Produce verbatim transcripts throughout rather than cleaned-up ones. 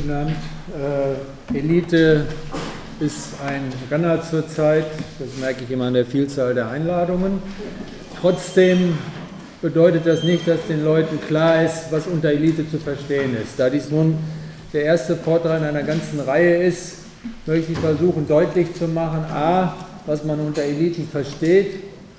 Guten Abend. Äh, Elite ist ein Renner zurzeit, das merke ich immer an der Vielzahl der Einladungen. Trotzdem bedeutet das nicht, dass den Leuten klar ist, was unter Elite zu verstehen ist. Da dies nun der erste Vortrag in einer ganzen Reihe ist, möchte ich versuchen deutlich zu machen, a, was man unter Eliten versteht,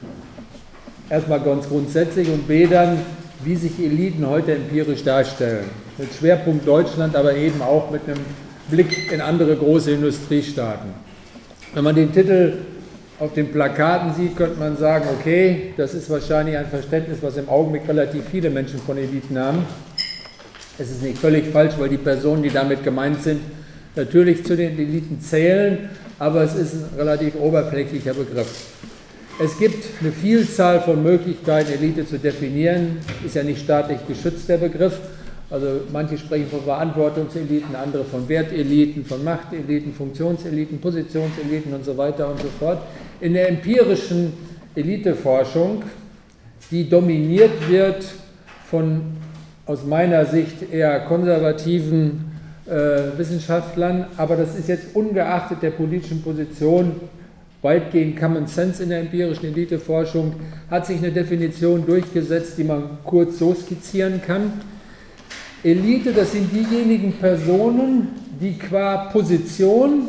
erstmal ganz grundsätzlich, und b, dann, wie sich Eliten heute empirisch darstellen. Mit Schwerpunkt Deutschland, aber eben auch mit einem Blick in andere große Industriestaaten. Wenn man den Titel auf den Plakaten sieht, könnte man sagen, okay, das ist wahrscheinlich ein Verständnis, was im Augenblick relativ viele Menschen von Eliten haben. Es ist nicht völlig falsch, weil die Personen, die damit gemeint sind, natürlich zu den Eliten zählen, aber es ist ein relativ oberflächlicher Begriff. Es gibt eine Vielzahl von Möglichkeiten, Elite zu definieren, ist ja nicht staatlich geschützt, der Begriff. Also manche sprechen von Verantwortungseliten, andere von Werteliten, von Machteliten, Funktionseliten, Positionseliten und so weiter und so fort. In der empirischen Eliteforschung, die dominiert wird von aus meiner Sicht eher konservativen äh, Wissenschaftlern, aber das ist jetzt ungeachtet der politischen Position weitgehend Common Sense in der empirischen Eliteforschung, hat sich eine Definition durchgesetzt, die man kurz so skizzieren kann. Elite, das sind diejenigen Personen, die qua Position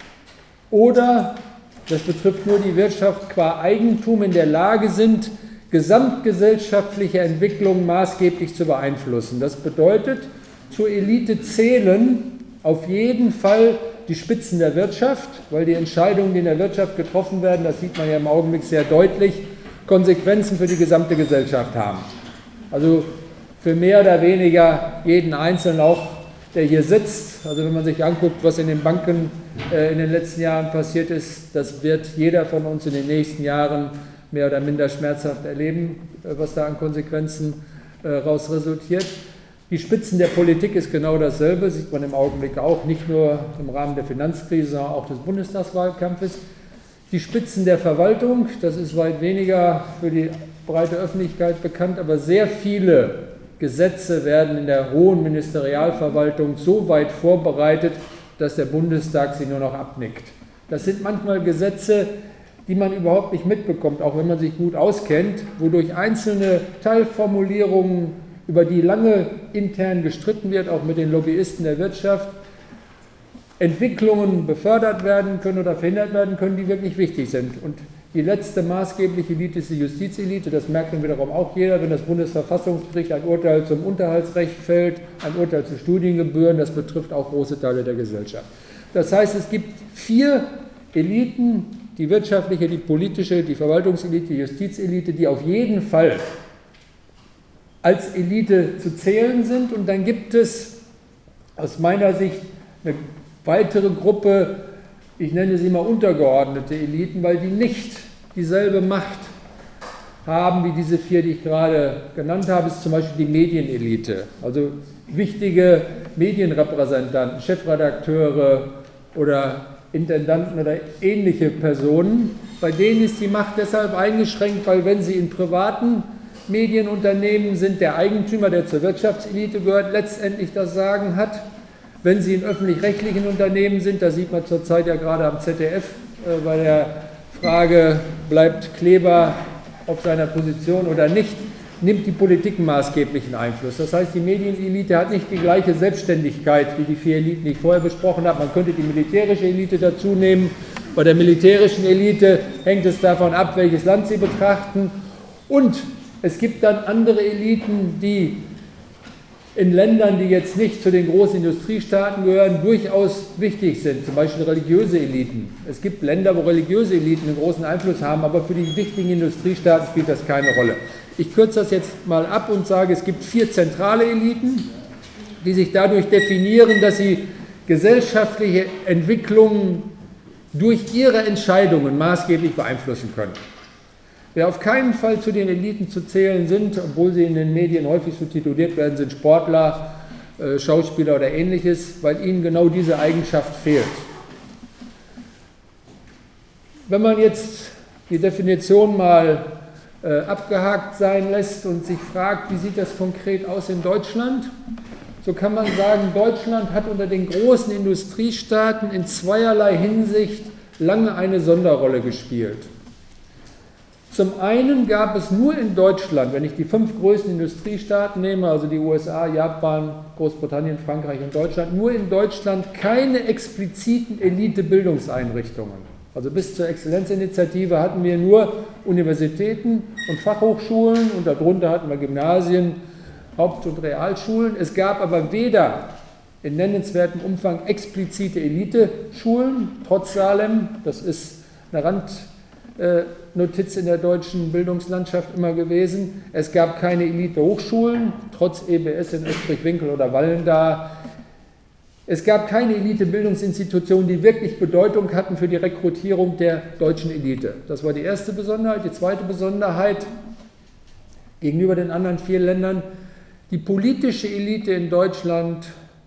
oder, das betrifft nur die Wirtschaft, qua Eigentum in der Lage sind, gesamtgesellschaftliche Entwicklungen maßgeblich zu beeinflussen. Das bedeutet, zur Elite zählen auf jeden Fall die Spitzen der Wirtschaft, weil die Entscheidungen, die in der Wirtschaft getroffen werden, das sieht man ja im Augenblick sehr deutlich, Konsequenzen für die gesamte Gesellschaft haben. Also für mehr oder weniger jeden Einzelnen auch, der hier sitzt. Also wenn man sich anguckt, was in den Banken äh, in den letzten Jahren passiert ist, das wird jeder von uns in den nächsten Jahren mehr oder minder schmerzhaft erleben, äh, was da an Konsequenzen äh, raus resultiert. Die Spitzen der Politik ist genau dasselbe, sieht man im Augenblick auch, nicht nur im Rahmen der Finanzkrise, sondern auch des Bundestagswahlkampfes. Die Spitzen der Verwaltung, das ist weit weniger für die breite Öffentlichkeit bekannt, aber sehr viele Gesetze werden in der hohen Ministerialverwaltung so weit vorbereitet, dass der Bundestag sie nur noch abnickt. Das sind manchmal Gesetze, die man überhaupt nicht mitbekommt, auch wenn man sich gut auskennt, wodurch einzelne Teilformulierungen, über die lange intern gestritten wird, auch mit den Lobbyisten der Wirtschaft, Entwicklungen befördert werden können oder verhindert werden können, die wirklich wichtig sind. Und die letzte maßgebliche Elite ist die Justizelite, das merkt dann wiederum auch jeder, wenn das Bundesverfassungsgericht ein Urteil zum Unterhaltsrecht fällt, ein Urteil zu Studiengebühren, das betrifft auch große Teile der Gesellschaft. Das heißt, es gibt vier Eliten, die wirtschaftliche, die politische, die Verwaltungselite, die Justizelite, die auf jeden Fall als Elite zu zählen sind, und dann gibt es aus meiner Sicht eine weitere Gruppe, ich nenne sie mal untergeordnete Eliten, weil die nicht dieselbe Macht haben wie diese vier, die ich gerade genannt habe, ist zum Beispiel die Medienelite, also wichtige Medienrepräsentanten, Chefredakteure oder Intendanten oder ähnliche Personen. Bei denen ist die Macht deshalb eingeschränkt, weil wenn sie in privaten Medienunternehmen sind, der Eigentümer, der zur Wirtschaftselite gehört, letztendlich das Sagen hat. Wenn sie in öffentlich-rechtlichen Unternehmen sind, da sieht man zurzeit ja gerade am Z D F äh, bei der Frage, bleibt Kleber auf seiner Position oder nicht, nimmt die Politik einen maßgeblichen Einfluss. Das heißt, die Medienelite hat nicht die gleiche Selbstständigkeit wie die vier Eliten, die ich vorher besprochen habe. Man könnte die militärische Elite dazu nehmen. Bei der militärischen Elite hängt es davon ab, welches Land sie betrachten. Und es gibt dann andere Eliten, die in Ländern, die jetzt nicht zu den großen Industriestaaten gehören, durchaus wichtig sind, zum Beispiel religiöse Eliten. Es gibt Länder, wo religiöse Eliten einen großen Einfluss haben, aber für die wichtigen Industriestaaten spielt das keine Rolle. Ich kürze das jetzt mal ab und sage, es gibt vier zentrale Eliten, die sich dadurch definieren, dass sie gesellschaftliche Entwicklungen durch ihre Entscheidungen maßgeblich beeinflussen können. Wer auf keinen Fall zu den Eliten zu zählen sind, obwohl sie in den Medien häufig so tituliert werden, sind Sportler, äh, Schauspieler oder Ähnliches, weil ihnen genau diese Eigenschaft fehlt. Wenn man jetzt die Definition mal äh, abgehakt sein lässt und sich fragt, wie sieht das konkret aus in Deutschland, so kann man sagen, Deutschland hat unter den großen Industriestaaten in zweierlei Hinsicht lange eine Sonderrolle gespielt. Zum einen gab es nur in Deutschland, wenn ich die fünf größten Industriestaaten nehme, also die U S A, Japan, Großbritannien, Frankreich und Deutschland, nur in Deutschland keine expliziten Elite-Bildungseinrichtungen. Also bis zur Exzellenzinitiative hatten wir nur Universitäten und Fachhochschulen und darunter hatten wir Gymnasien, Haupt- und Realschulen. Es gab aber weder in nennenswertem Umfang explizite Elite-Schulen, trotz Salem, das ist eine Randnotiz in der deutschen Bildungslandschaft immer gewesen. Es gab keine Elite-Hochschulen, trotz E B S in Österreich-Winkel oder Wallenda. Es gab keine Elite-Bildungsinstitutionen, die wirklich Bedeutung hatten für die Rekrutierung der deutschen Elite. Das war die erste Besonderheit. Die zweite Besonderheit gegenüber den anderen vier Ländern: Die politische Elite in Deutschland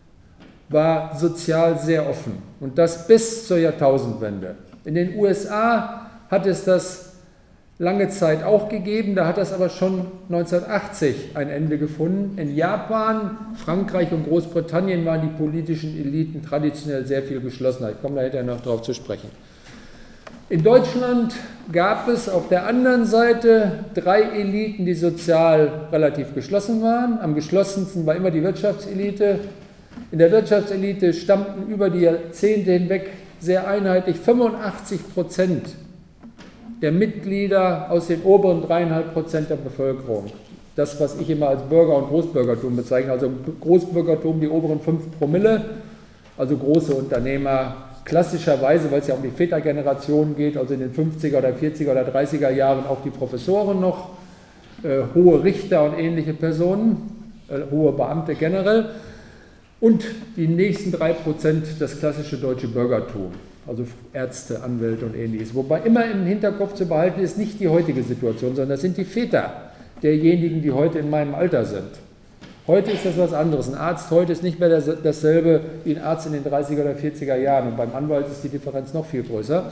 war sozial sehr offen und das bis zur Jahrtausendwende. In den U S A hat es das lange Zeit auch gegeben, da hat das aber schon neunzehnhundertachtzig ein Ende gefunden. In Japan, Frankreich und Großbritannien waren die politischen Eliten traditionell sehr viel geschlossener. Ich komme da hinterher noch darauf zu sprechen. In Deutschland gab es auf der anderen Seite drei Eliten, die sozial relativ geschlossen waren. Am geschlossensten war immer die Wirtschaftselite. In der Wirtschaftselite stammten über die Jahrzehnte hinweg sehr einheitlich fünfundachtzig Prozent der Mitglieder aus den oberen dreieinhalb Prozent der Bevölkerung. Das, was ich immer als Bürger- und Großbürgertum bezeichne, also Großbürgertum die oberen fünf Promille, also große Unternehmer, klassischerweise, weil es ja um die Vätergeneration geht, also in den fünfziger oder vierziger oder dreißiger Jahren auch die Professoren noch, äh, hohe Richter und ähnliche Personen, äh, hohe Beamte generell, und die nächsten drei Prozent das klassische deutsche Bürgertum, also Ärzte, Anwälte und ähnliches. Wobei immer im Hinterkopf zu behalten ist, nicht die heutige Situation, sondern das sind die Väter derjenigen, die heute in meinem Alter sind. Heute ist das was anderes. Ein Arzt heute ist nicht mehr dasselbe wie ein Arzt in den dreißiger oder vierziger Jahren. Und beim Anwalt ist die Differenz noch viel größer.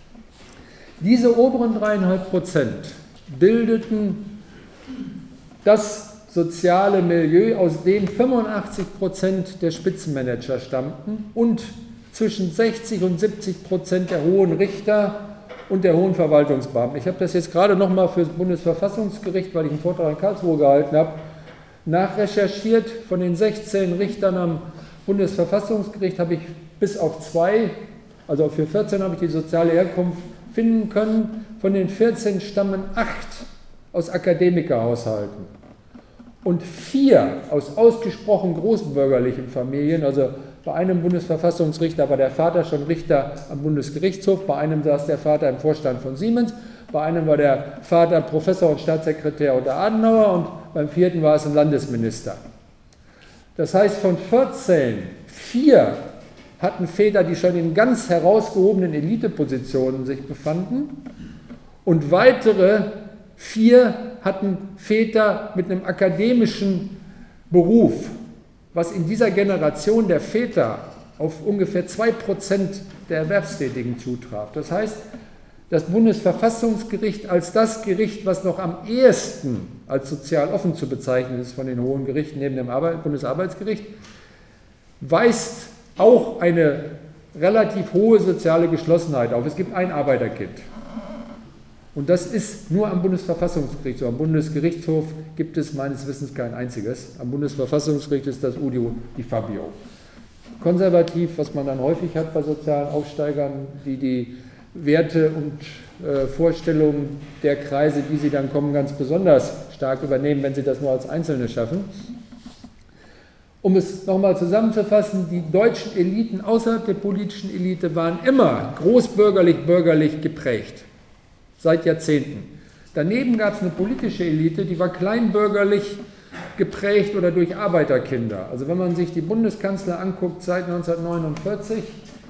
Diese oberen dreieinhalb Prozent bildeten das soziale Milieu, aus dem fünfundachtzig Prozent der Spitzenmanager stammten und zwischen sechzig und siebzig Prozent der hohen Richter und der hohen Verwaltungsbeamten. Ich habe das jetzt gerade nochmal für das Bundesverfassungsgericht, weil ich einen Vortrag in Karlsruhe gehalten habe, nachrecherchiert. Von den sechzehn Richtern am Bundesverfassungsgericht habe ich bis auf zwei, also für vierzehn habe ich die soziale Herkunft finden können. Von den vierzehn stammen acht aus Akademikerhaushalten und vier aus ausgesprochen großbürgerlichen Familien. Also bei einem Bundesverfassungsrichter war der Vater schon Richter am Bundesgerichtshof, bei einem saß der Vater im Vorstand von Siemens, bei einem war der Vater Professor und Staatssekretär unter Adenauer und beim vierten war es ein Landesminister. Das heißt, von vierzehn, vier hatten Väter, die schon in ganz herausgehobenen Elitepositionen sich befanden, und weitere vier hatten Väter mit einem akademischen Beruf, was in dieser Generation der Väter auf ungefähr zwei Prozent der Erwerbstätigen zutraf. Das heißt, das Bundesverfassungsgericht als das Gericht, was noch am ehesten als sozial offen zu bezeichnen ist von den hohen Gerichten neben dem Bundesarbeitsgericht, weist auch eine relativ hohe soziale Geschlossenheit auf. Es gibt ein Arbeiterkind. Und das ist nur am Bundesverfassungsgericht so. Am Bundesgerichtshof gibt es meines Wissens kein einziges. Am Bundesverfassungsgericht ist das Udio di Fabio. Konservativ, was man dann häufig hat bei sozialen Aufsteigern, die die Werte und äh, Vorstellungen der Kreise, die sie dann kommen, ganz besonders stark übernehmen, wenn sie das nur als Einzelne schaffen. Um es nochmal zusammenzufassen, die deutschen Eliten außerhalb der politischen Elite waren immer großbürgerlich-bürgerlich geprägt. Seit Jahrzehnten. Daneben gab es eine politische Elite, die war kleinbürgerlich geprägt oder durch Arbeiterkinder. Also wenn man sich die Bundeskanzler anguckt seit neunzehnhundertneunundvierzig,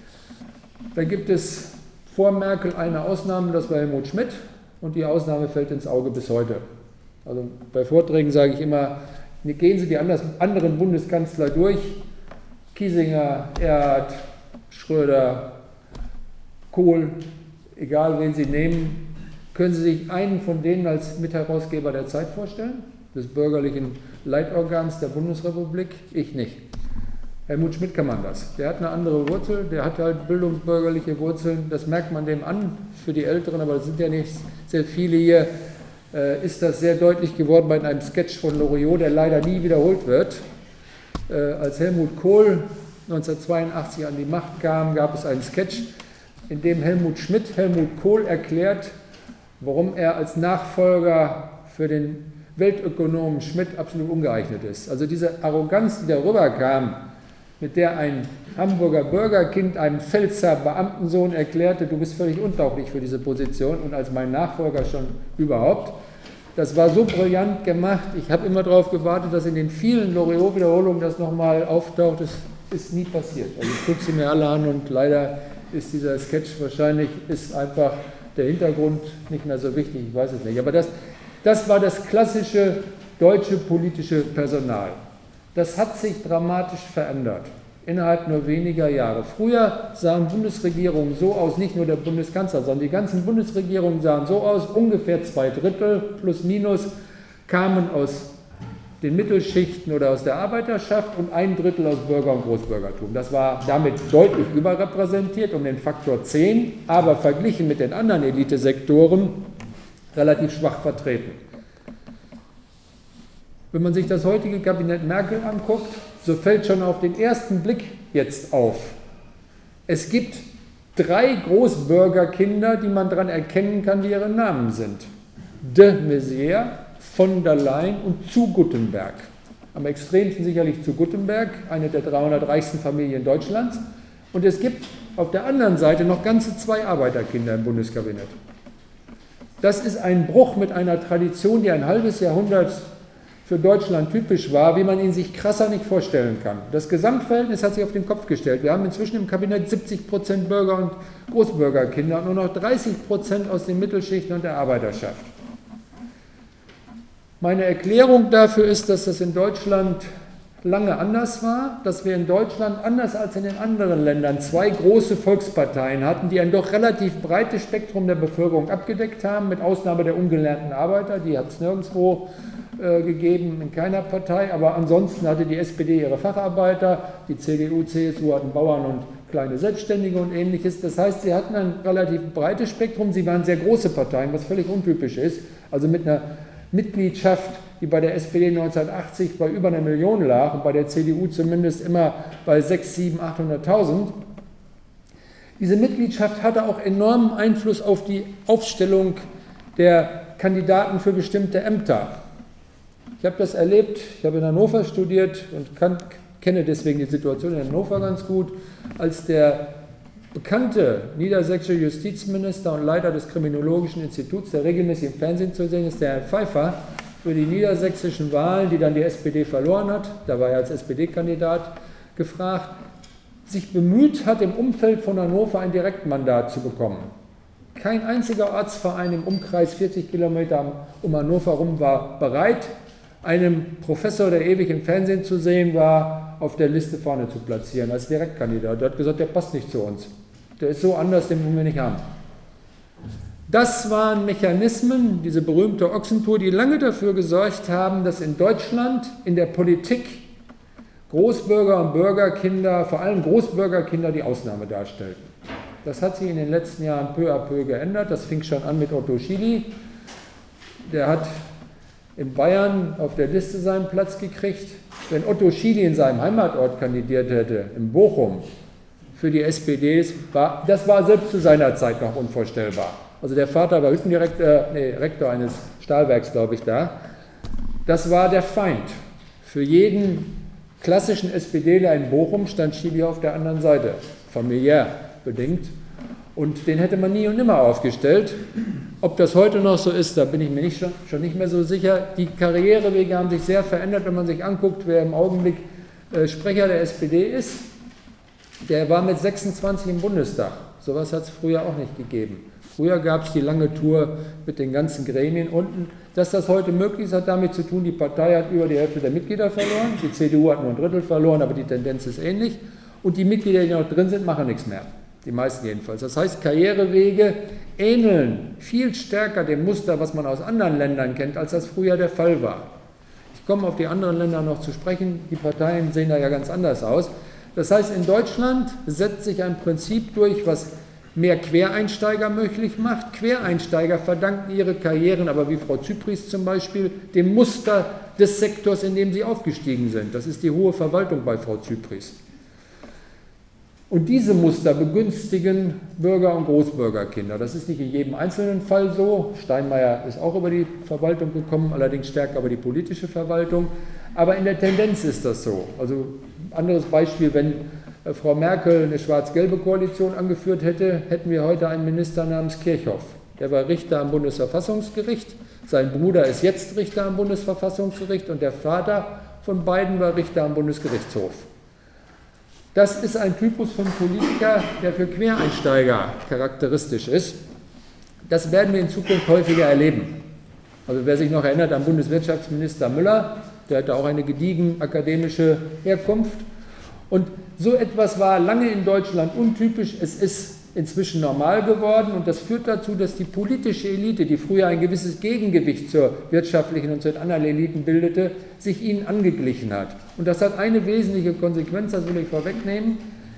da gibt es vor Merkel eine Ausnahme, das war Helmut Schmidt, und die Ausnahme fällt ins Auge bis heute. Also bei Vorträgen sage ich immer, gehen Sie die anderen Bundeskanzler durch, Kiesinger, Erhard, Schröder, Kohl, egal wen Sie nehmen. Können Sie sich einen von denen als Mitherausgeber der Zeit vorstellen? des bürgerlichen Leitorgans der Bundesrepublik? Ich nicht. Helmut Schmidt kann man das. Der hat eine andere Wurzel, der hat halt bildungsbürgerliche Wurzeln, das merkt man dem an, für die Älteren, aber es sind ja nicht sehr viele hier, äh, ist das sehr deutlich geworden bei einem Sketch von Loriot, der leider nie wiederholt wird. Äh, als Helmut Kohl neunzehnhundertzweiundachtzig an die Macht kam, gab es einen Sketch, in dem Helmut Schmidt Helmut Kohl erklärt, warum er als Nachfolger für den Weltökonomen Schmidt absolut ungeeignet ist. Also diese Arroganz, die darüber kam, mit der ein Hamburger Bürgerkind einem Pfälzer Beamtensohn erklärte, du bist völlig untauglich für diese Position und als mein Nachfolger schon überhaupt. Das war so brillant gemacht, ich habe immer darauf gewartet, dass in den vielen Loriot-Wiederholungen das nochmal auftaucht. Das ist nie passiert. Also ich gucke sie mir alle an und leider ist dieser Sketch wahrscheinlich, ist einfach der Hintergrund nicht mehr so wichtig, ich weiß es nicht. Aber das, das war das klassische deutsche politische Personal. Das hat sich dramatisch verändert, innerhalb nur weniger Jahre. Früher sahen Bundesregierungen so aus, nicht nur der Bundeskanzler, sondern die ganzen Bundesregierungen sahen so aus, ungefähr zwei Drittel plus minus kamen aus den Mittelschichten oder aus der Arbeiterschaft und ein Drittel aus Bürger- und Großbürgertum. Das war damit deutlich überrepräsentiert, um den Faktor zehn, aber verglichen mit den anderen Elitesektoren relativ schwach vertreten. Wenn man sich das heutige Kabinett Merkel anguckt, so fällt schon auf den ersten Blick jetzt auf. Es gibt drei Großbürgerkinder, die man daran erkennen kann, wie ihre Namen sind. De Maizière, von der Leyen und zu Guttenberg. Am extremsten sicherlich zu Guttenberg, eine der dreihundert reichsten Familien Deutschlands. Und es gibt auf der anderen Seite noch ganze zwei Arbeiterkinder im Bundeskabinett. Das ist ein Bruch mit einer Tradition, die ein halbes Jahrhundert für Deutschland typisch war, wie man ihn sich krasser nicht vorstellen kann. Das Gesamtverhältnis hat sich auf den Kopf gestellt. Wir haben inzwischen im Kabinett siebzig Prozent Bürger- und Großbürgerkinder und nur noch dreißig Prozent aus den Mittelschichten und der Arbeiterschaft. Meine Erklärung dafür ist, dass das in Deutschland lange anders war, dass wir in Deutschland anders als in den anderen Ländern zwei große Volksparteien hatten, die ein doch relativ breites Spektrum der Bevölkerung abgedeckt haben, mit Ausnahme der ungelernten Arbeiter, die hat es nirgendwo äh, gegeben, in keiner Partei, aber ansonsten hatte die S P D ihre Facharbeiter, die C D U, C S U hatten Bauern und kleine Selbstständige und ähnliches. Das heißt, sie hatten ein relativ breites Spektrum, sie waren sehr große Parteien, was völlig untypisch ist, also mit einer Mitgliedschaft, die bei der S P D neunzehnhundertachtzig bei über einer Million lag und bei der C D U zumindest immer bei sechshunderttausend, siebenhunderttausend, achthunderttausend. Diese Mitgliedschaft hatte auch enormen Einfluss auf die Aufstellung der Kandidaten für bestimmte Ämter. Ich habe das erlebt, ich habe in Hannover studiert und kann, kenne deswegen die Situation in Hannover ganz gut, als der bekannte niedersächsische Justizminister und Leiter des Kriminologischen Instituts, der regelmäßig im Fernsehen zu sehen ist, der Herr Pfeiffer, für die niedersächsischen Wahlen, die dann die S P D verloren hat, da war er als S P D-Kandidat gefragt, sich bemüht hat, im Umfeld von Hannover ein Direktmandat zu bekommen. Kein einziger Ortsverein im Umkreis vierzig Kilometer um Hannover herum war bereit, einem Professor, der ewig im Fernsehen zu sehen war, auf der Liste vorne zu platzieren als Direktkandidat. Der hat gesagt, der passt nicht zu uns. Der ist so anders, den wollen wir nicht haben. Das waren Mechanismen, diese berühmte Ochsentour, die lange dafür gesorgt haben, dass in Deutschland in der Politik Großbürger und Bürgerkinder, vor allem Großbürgerkinder, die Ausnahme darstellten. Das hat sich in den letzten Jahren peu à peu geändert. Das fing schon an mit Otto Schily. Der hat in Bayern auf der Liste seinen Platz gekriegt. Wenn Otto Schily in seinem Heimatort kandidiert hätte, in Bochum, für die S P D, war, das war selbst zu seiner Zeit noch unvorstellbar. Also der Vater war Hüttendirektor, nee, Rektor eines Stahlwerks, glaube ich, da. Das war der Feind. Für jeden klassischen SPDler in Bochum stand Schily auf der anderen Seite, familiär bedingt. Und den hätte man nie und nimmer aufgestellt. Ob das heute noch so ist, da bin ich mir nicht schon, schon nicht mehr so sicher. Die Karrierewege haben sich sehr verändert, wenn man sich anguckt, wer im Augenblick äh, Sprecher der S P D ist. Der war mit sechsundzwanzig im Bundestag. Sowas hat es früher auch nicht gegeben. Früher gab es die lange Tour mit den ganzen Gremien unten. Dass das heute möglich ist, hat damit zu tun, die Partei hat über die Hälfte der Mitglieder verloren, die C D U hat nur ein Drittel verloren, aber die Tendenz ist ähnlich. Und die Mitglieder, die noch drin sind, machen nichts mehr. Die meisten jedenfalls. Das heißt, Karrierewege ähneln viel stärker dem Muster, was man aus anderen Ländern kennt, als das früher der Fall war. komme auf die anderen Länder noch zu sprechen, die Parteien sehen da ja ganz anders aus. Das heißt, in Deutschland setzt sich ein Prinzip durch, was mehr Quereinsteiger möglich macht. Quereinsteiger verdanken ihre Karrieren, aber wie Frau Zypries zum Beispiel, dem Muster des Sektors, in dem sie aufgestiegen sind. Das ist die hohe Verwaltung bei Frau Zypries. Und diese Muster begünstigen Bürger- und Großbürgerkinder. Das ist nicht in jedem einzelnen Fall so. Steinmeier ist auch über die Verwaltung gekommen, allerdings stärker über die politische Verwaltung. Aber in der Tendenz ist das so. Also anderes Beispiel, wenn Frau Merkel eine schwarz-gelbe Koalition angeführt hätte, hätten wir heute einen Minister namens Kirchhoff. Der war Richter am Bundesverfassungsgericht, sein Bruder ist jetzt Richter am Bundesverfassungsgericht und der Vater von beiden war Richter am Bundesgerichtshof. Das ist ein Typus von Politiker, der für Quereinsteiger charakteristisch ist. Das werden wir in Zukunft häufiger erleben. Also wer sich noch erinnert an Bundeswirtschaftsminister Müller, der hatte auch eine gediegen akademische Herkunft. Und so etwas war lange in Deutschland untypisch. Es ist inzwischen normal geworden und das führt dazu, dass die politische Elite, die früher ein gewisses Gegengewicht zur wirtschaftlichen und zu den anderen Eliten bildete, sich ihnen angeglichen hat. Und das hat eine wesentliche Konsequenz, das will ich vorwegnehmen.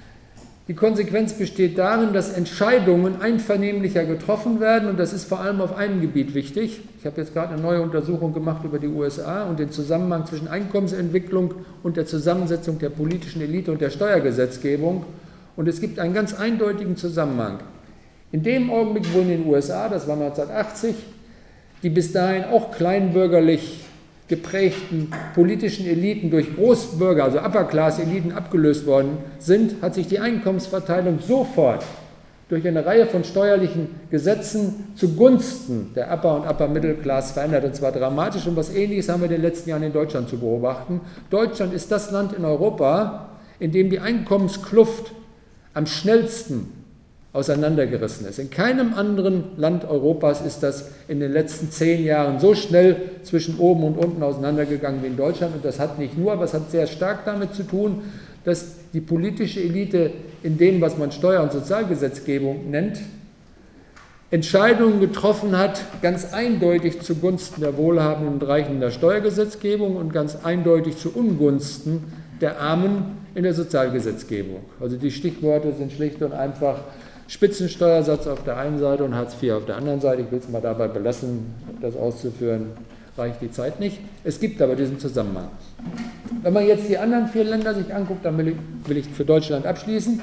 Die Konsequenz besteht darin, dass Entscheidungen einvernehmlicher getroffen werden und das ist vor allem auf einem Gebiet wichtig. Ich habe jetzt gerade eine neue Untersuchung gemacht über die U S A und den Zusammenhang zwischen Einkommensentwicklung und der Zusammensetzung der politischen Elite und der Steuergesetzgebung und es gibt einen ganz eindeutigen Zusammenhang. In dem Augenblick, wo in den U S A, das war neunzehnhundertachtzig, die bis dahin auch kleinbürgerlich geprägten politischen Eliten durch Großbürger, also Upper-Class-Eliten abgelöst worden sind, hat sich die Einkommensverteilung sofort durch eine Reihe von steuerlichen Gesetzen zugunsten der Upper- und Upper-Middle-Class verändert, und zwar dramatisch. Und was Ähnliches haben wir in den letzten Jahren in Deutschland zu beobachten. Deutschland ist das Land in Europa, in dem die Einkommenskluft am schnellsten auseinandergerissen ist. In keinem anderen Land Europas ist das in den letzten zehn Jahren so schnell zwischen oben und unten auseinandergegangen wie in Deutschland. Und das hat nicht nur, aber es hat sehr stark damit zu tun, dass die politische Elite in dem, was man Steuer- und Sozialgesetzgebung nennt, Entscheidungen getroffen hat, ganz eindeutig zugunsten der Wohlhabenden und Reichen in der Steuergesetzgebung und ganz eindeutig zu Ungunsten der Armen in der Sozialgesetzgebung. Also die Stichworte sind schlicht und einfach Spitzensteuersatz auf der einen Seite und Hartz vier auf der anderen Seite. Ich will es mal dabei belassen, das auszuführen, reicht die Zeit nicht. Es gibt aber diesen Zusammenhang. Wenn man jetzt die anderen vier Länder sich anguckt, dann will ich, will ich für Deutschland abschließen.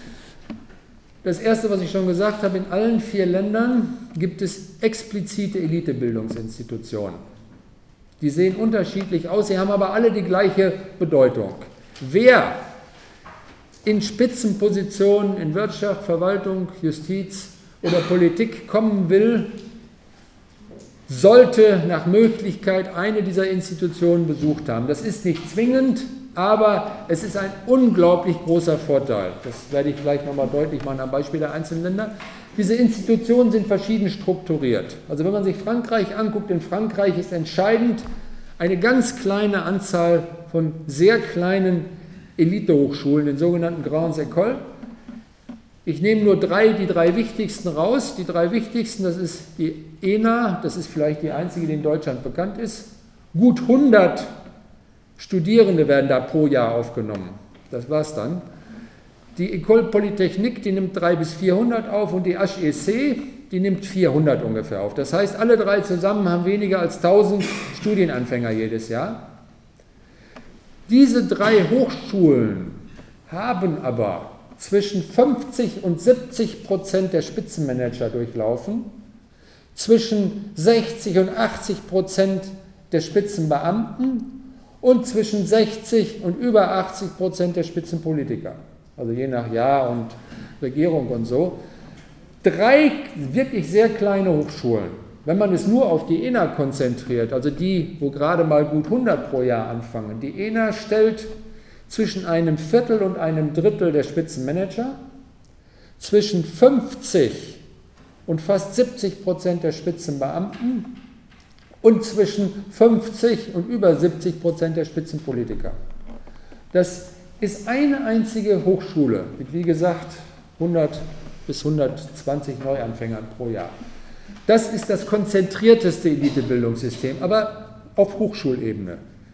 Das Erste, was ich schon gesagt habe, in allen vier Ländern gibt es explizite Elitebildungsinstitutionen. Die sehen unterschiedlich aus, sie haben aber alle die gleiche Bedeutung. Wer in Spitzenpositionen in Wirtschaft, Verwaltung, Justiz oder Politik kommen will, sollte nach Möglichkeit eine dieser Institutionen besucht haben. Das ist nicht zwingend, aber es ist ein unglaublich großer Vorteil. Das werde ich gleich nochmal deutlich machen am Beispiel der einzelnen Länder. Diese Institutionen sind verschieden strukturiert. Also wenn man sich Frankreich anguckt, in Frankreich ist entscheidend eine ganz kleine Anzahl von sehr kleinen Elitehochschulen, den sogenannten Grandes Écoles. Ich nehme nur drei, die drei wichtigsten raus. Die drei wichtigsten, das ist die E N A, das ist vielleicht die einzige, die in Deutschland bekannt ist. Gut hundert Studierende werden da pro Jahr aufgenommen. Das war's dann. Die École Polytechnique, die nimmt dreihundert bis vierhundert auf und die H E C, die nimmt vierhundert ungefähr auf. Das heißt, alle drei zusammen haben weniger als tausend Studienanfänger jedes Jahr. Diese drei Hochschulen haben aber zwischen fünfzig und siebzig Prozent der Spitzenmanager durchlaufen, zwischen sechzig und achtzig Prozent der Spitzenbeamten und zwischen sechzig und über achtzig Prozent der Spitzenpolitiker. Also je nach Jahr und Regierung und so. Drei wirklich sehr kleine Hochschulen. Wenn man es nur auf die E N A konzentriert, also die, wo gerade mal gut hundert pro Jahr anfangen, die E N A stellt zwischen einem Viertel und einem Drittel der Spitzenmanager, zwischen fünfzig und fast siebzig Prozent der Spitzenbeamten und zwischen fünfzig und über siebzig Prozent der Spitzenpolitiker. Das ist eine einzige Hochschule mit, wie gesagt, hundert bis hundertzwanzig Neuanfängern pro Jahr. Das ist das konzentrierteste Elitebildungssystem, aber auf Hochschulebene.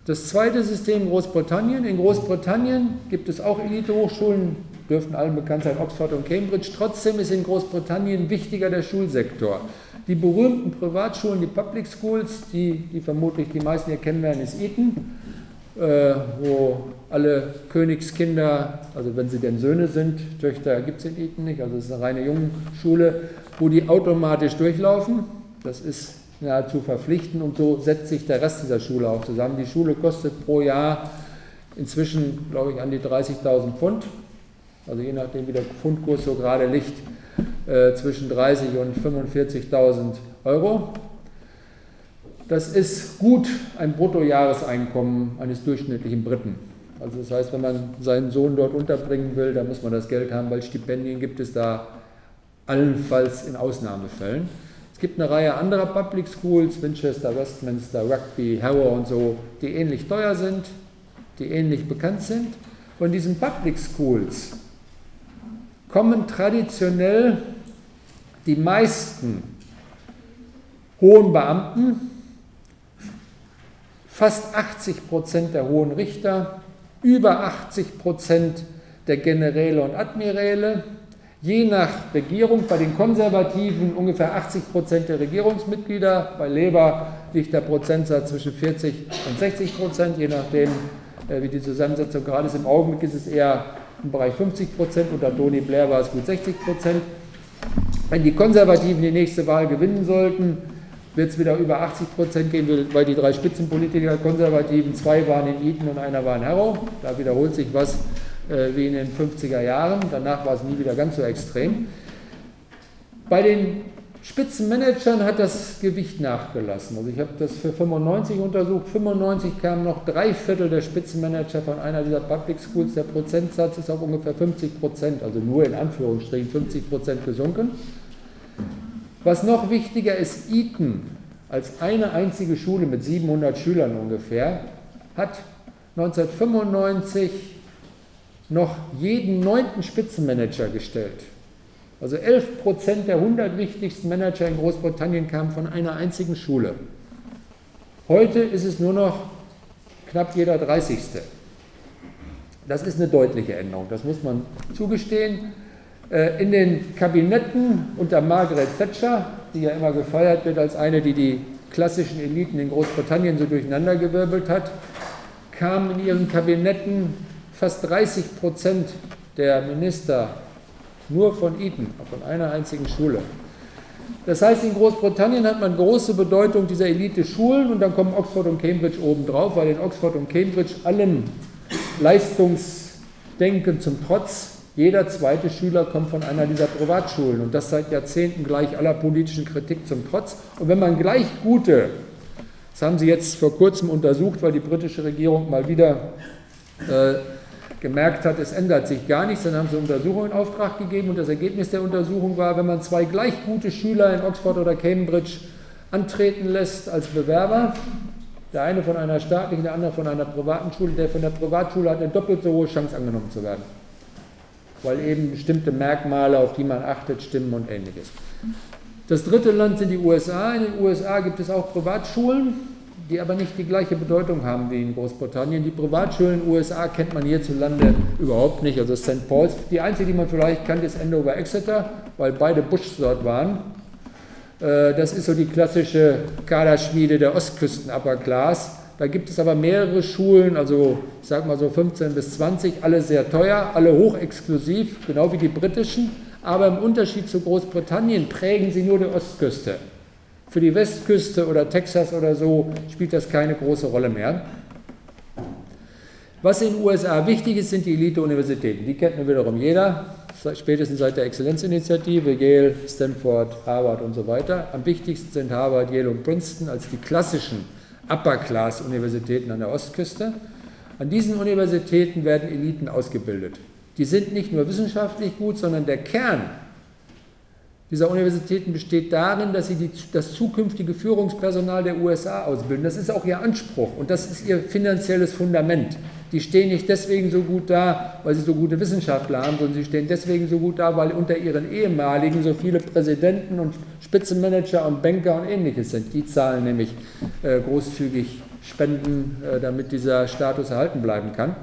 Das zweite System Großbritannien. In Großbritannien gibt es auch Elite-Hochschulen, dürften allen bekannt sein, Oxford und Cambridge. Trotzdem ist in Großbritannien wichtiger der Schulsektor. Die berühmten Privatschulen, die Public Schools, die, die vermutlich die meisten hier kennen werden, ist Eton, äh, wo alle Königskinder, also wenn sie denn Söhne sind, Töchter gibt es in Eton nicht, also es ist eine reine Jungenschule, wo die automatisch durchlaufen. Das ist nahezu verpflichtend und so setzt sich der Rest dieser Schule auch zusammen. Die Schule kostet pro Jahr inzwischen, glaube ich, an die dreißigtausend Pfund, also je nachdem wie der Pfundkurs so gerade liegt, äh, zwischen dreißig und fünfundvierzigtausend Euro. Das ist gut ein Bruttojahreseinkommen eines durchschnittlichen Briten. Also das heißt, wenn man seinen Sohn dort unterbringen will, dann muss man das Geld haben, weil Stipendien gibt es da allenfalls in Ausnahmefällen. Es gibt eine Reihe anderer Public Schools, Winchester, Westminster, Rugby, Harrow und so, die ähnlich teuer sind, die ähnlich bekannt sind. Von diesen Public Schools kommen traditionell die meisten hohen Beamten, fast achtzig Prozent der hohen Richter, über achtzig Prozent der Generäle und Admiräle, je nach Regierung, bei den Konservativen ungefähr achtzig Prozent der Regierungsmitglieder, bei Labour liegt der Prozentsatz zwischen vierzig und sechzig Prozent, je nachdem, wie die Zusammensetzung gerade ist. Im Augenblick ist es eher im Bereich fünfzig Prozent, unter Tony Blair war es gut sechzig Prozent. Wenn die Konservativen die nächste Wahl gewinnen sollten, wird es wieder über achtzig Prozent gehen, weil die drei Spitzenpolitiker Konservativen, zwei waren in Eton und einer war in Harrow. Da wiederholt sich was äh, wie in den fünfziger Jahren. Danach war es nie wieder ganz so extrem. Bei den Spitzenmanagern hat das Gewicht nachgelassen. Also ich habe das für fünfundneunzig untersucht. fünfundneunzig kamen noch drei Viertel der Spitzenmanager von einer dieser Public Schools. Der Prozentsatz ist auf ungefähr fünfzig Prozent, also nur in Anführungsstrichen fünfzig Prozent gesunken. Was noch wichtiger ist, Eton als eine einzige Schule mit siebenhundert Schülern ungefähr hat neunzehnhundertfünfundneunzig noch jeden neunten Spitzenmanager gestellt. Also elf Prozent der hundert wichtigsten Manager in Großbritannien kamen von einer einzigen Schule. Heute ist es nur noch knapp jeder dreißigste. Das ist eine deutliche Änderung, das muss man zugestehen. In den Kabinetten unter Margaret Thatcher, die ja immer gefeiert wird als eine, die die klassischen Eliten in Großbritannien so durcheinandergewirbelt hat, kamen in ihren Kabinetten fast dreißig Prozent der Minister nur von Eton, von einer einzigen Schule. Das heißt, in Großbritannien hat man große Bedeutung dieser Elite-Schulen und dann kommen Oxford und Cambridge obendrauf, weil in Oxford und Cambridge allem Leistungsdenken zum Trotz jeder zweite Schüler kommt von einer dieser Privatschulen und das seit Jahrzehnten gleich aller politischen Kritik zum Trotz. Und wenn man gleich gute, das haben sie jetzt vor kurzem untersucht, weil die britische Regierung mal wieder äh, gemerkt hat, es ändert sich gar nichts, dann haben sie Untersuchungen in Auftrag gegeben und das Ergebnis der Untersuchung war, wenn man zwei gleich gute Schüler in Oxford oder Cambridge antreten lässt als Bewerber, der eine von einer staatlichen, der andere von einer privaten Schule, der von der Privatschule hat eine doppelt so hohe Chance angenommen zu werden, weil eben bestimmte Merkmale, auf die man achtet, stimmen und Ähnliches. Das dritte Land sind die U S A. In den U S A gibt es auch Privatschulen, die aber nicht die gleiche Bedeutung haben wie in Großbritannien. Die Privatschulen in den U S A kennt man hierzulande überhaupt nicht. Also Sankt Paul's, die einzige, die man vielleicht kennt, ist Andover Exeter, weil beide Bushs dort waren. Das ist so die klassische Kaderschmiede der Ostküsten Upper Class. Da gibt es aber mehrere Schulen, also ich sage mal so fünfzehn bis zwanzig, alle sehr teuer, alle hochexklusiv, genau wie die britischen, aber im Unterschied zu Großbritannien prägen sie nur die Ostküste. Für die Westküste oder Texas oder so spielt das keine große Rolle mehr. Was in den U S A wichtig ist, sind die Elite-Universitäten. Die kennt nun wiederum jeder, spätestens seit der Exzellenzinitiative, Yale, Stanford, Harvard und so weiter. Am wichtigsten sind Harvard, Yale und Princeton als die klassischen Upper-Class-Universitäten an der Ostküste. An diesen Universitäten werden Eliten ausgebildet. Die sind nicht nur wissenschaftlich gut, sondern der Kern dieser Universitäten besteht darin, dass sie die, das zukünftige Führungspersonal der U S A ausbilden. Das ist auch ihr Anspruch und das ist ihr finanzielles Fundament. Die stehen nicht deswegen so gut da, weil sie so gute Wissenschaftler haben, sondern sie stehen deswegen so gut da, weil unter ihren ehemaligen so viele Präsidenten und Spitzenmanager und Banker und Ähnliches sind. Die zahlen nämlich äh, großzügig Spenden, äh, damit dieser Status erhalten bleiben kann.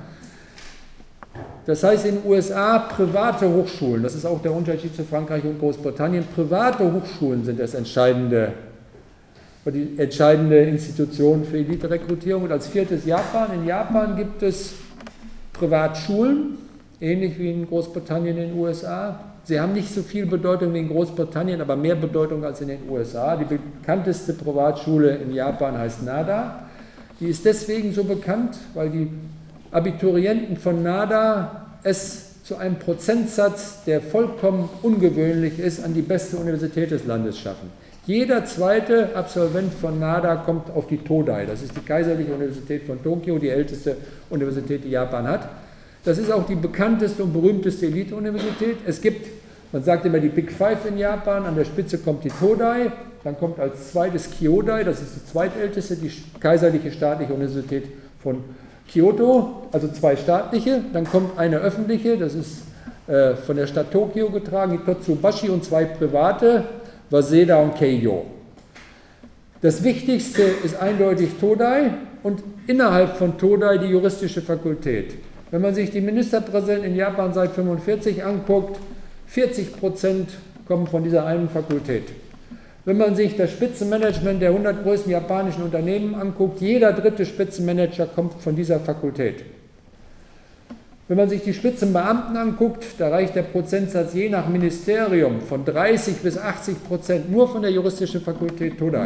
Das heißt, in den U S A private Hochschulen, das ist auch der Unterschied zu Frankreich und Großbritannien, private Hochschulen sind das entscheidende, die entscheidende Institution für Elite-Rekrutierung. Und als viertes Japan. In Japan gibt es Privatschulen, ähnlich wie in Großbritannien und den U S A. Sie haben nicht so viel Bedeutung wie in Großbritannien, aber mehr Bedeutung als in den U S A. Die bekannteste Privatschule in Japan heißt Nada. Die ist deswegen so bekannt, weil die Abiturienten von Nada es zu einem Prozentsatz, der vollkommen ungewöhnlich ist, an die beste Universität des Landes schaffen. Jeder zweite Absolvent von Nada kommt auf die Todai. Das ist die Kaiserliche Universität von Tokio, die älteste Universität, die Japan hat. Das ist auch die bekannteste und berühmteste Elite-Universität. Es gibt, man sagt immer die Big Five in Japan, an der Spitze kommt die Todai, dann kommt als zweites Kyodai, das ist die zweitälteste, die Kaiserliche Staatliche Universität von Kyoto, also zwei staatliche, dann kommt eine öffentliche, das ist äh, von der Stadt Tokio getragen, die Totsubashi, und zwei private, Waseda und Keijo. Das Wichtigste ist eindeutig Todai und innerhalb von Todai die juristische Fakultät. Wenn man sich die Ministerpräsidenten in Japan seit neunzehnhundertfünfundvierzig anguckt, vierzig Prozent kommen von dieser einen Fakultät. Wenn man sich das Spitzenmanagement der hundert größten japanischen Unternehmen anguckt, jeder dritte Spitzenmanager kommt von dieser Fakultät. Wenn man sich die Spitzenbeamten anguckt, da reicht der Prozentsatz je nach Ministerium von dreißig bis achtzig Prozent nur von der juristischen Fakultät Todai.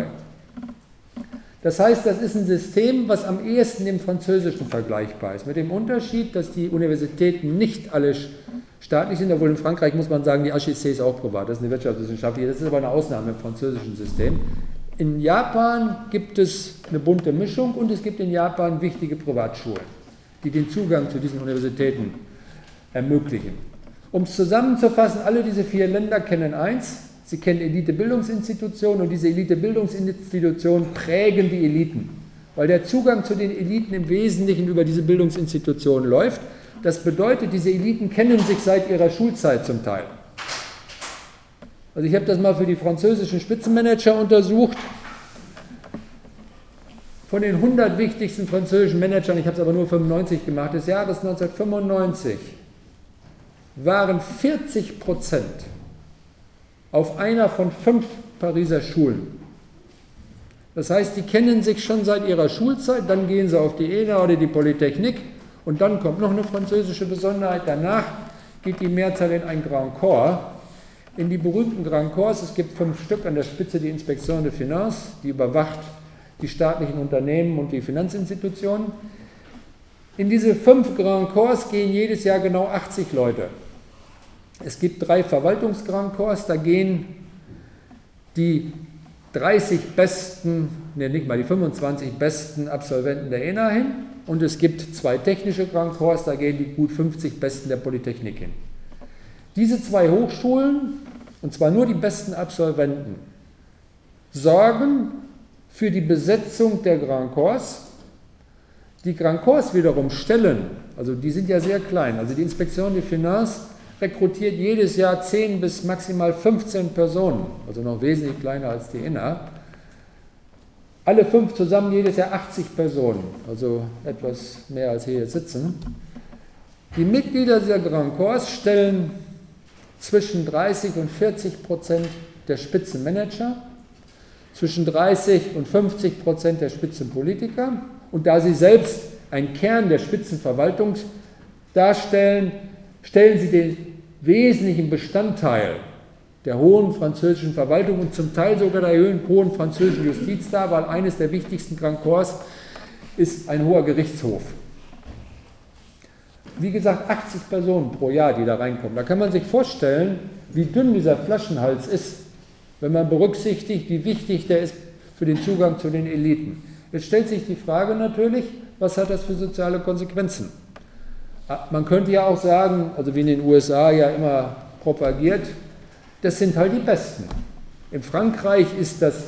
Das heißt, das ist ein System, was am ehesten dem Französischen vergleichbar ist, mit dem Unterschied, dass die Universitäten nicht alle staatlich sind, obwohl in Frankreich muss man sagen, die H E C ist auch privat, das ist eine Wirtschaftswissenschaftliche, das ist aber eine Ausnahme im französischen System. In Japan gibt es eine bunte Mischung und es gibt in Japan wichtige Privatschulen, die den Zugang zu diesen Universitäten ermöglichen. Um es zusammenzufassen, alle diese vier Länder kennen eins, sie kennen Elite-Bildungsinstitutionen und diese Elite-Bildungsinstitutionen prägen die Eliten, weil der Zugang zu den Eliten im Wesentlichen über diese Bildungsinstitutionen läuft. Das bedeutet, diese Eliten kennen sich seit ihrer Schulzeit zum Teil. Also ich habe das mal für die französischen Spitzenmanager untersucht. Von den hundert wichtigsten französischen Managern, ich habe es aber nur fünfundneunzig gemacht, des Jahres neunzehnhundertfünfundneunzig, waren vierzig Prozent auf einer von fünf Pariser Schulen. Das heißt, die kennen sich schon seit ihrer Schulzeit, dann gehen sie auf die E N A oder die Polytechnik und dann kommt noch eine französische Besonderheit. Danach geht die Mehrzahl in ein Grand Corps, in die berühmten Grand Corps. Es gibt fünf Stück, an der Spitze die Inspection de Finance, die überwacht die staatlichen Unternehmen und die Finanzinstitutionen. In diese fünf Grand Corps gehen jedes Jahr genau achtzig Leute. Es gibt drei Verwaltungs-Grand Corps, da gehen die dreißig besten, ne nicht mal die fünfundzwanzig besten Absolventen der E N A hin und es gibt zwei technische Grand Corps, da gehen die gut fünfzig besten der Polytechnik hin. Diese zwei Hochschulen, und zwar nur die besten Absolventen, sorgen für die Besetzung der Grand Corps. Die Grand Corps wiederum stellen, also die sind ja sehr klein, also die Inspection de Finance rekrutiert jedes Jahr zehn bis maximal fünfzehn Personen, also noch wesentlich kleiner als die E N A. Alle fünf zusammen jedes Jahr achtzig Personen, also etwas mehr als hier jetzt sitzen. Die Mitglieder dieser Grand Corps stellen zwischen dreißig und vierzig Prozent der Spitzenmanager, zwischen dreißig und fünfzig Prozent der Spitzenpolitiker. Und da sie selbst einen Kern der Spitzenverwaltung darstellen, stellen sie den wesentlichen Bestandteil der hohen französischen Verwaltung und zum Teil sogar der hohen französischen Justiz dar, weil eines der wichtigsten Grand Corps ist ein hoher Gerichtshof. Wie gesagt, achtzig Personen pro Jahr, die da reinkommen. Da kann man sich vorstellen, wie dünn dieser Flaschenhals ist, wenn man berücksichtigt, wie wichtig der ist für den Zugang zu den Eliten. Jetzt stellt sich die Frage natürlich, was hat das für soziale Konsequenzen? Man könnte ja auch sagen, also wie in den U S A ja immer propagiert, das sind halt die Besten. In Frankreich ist das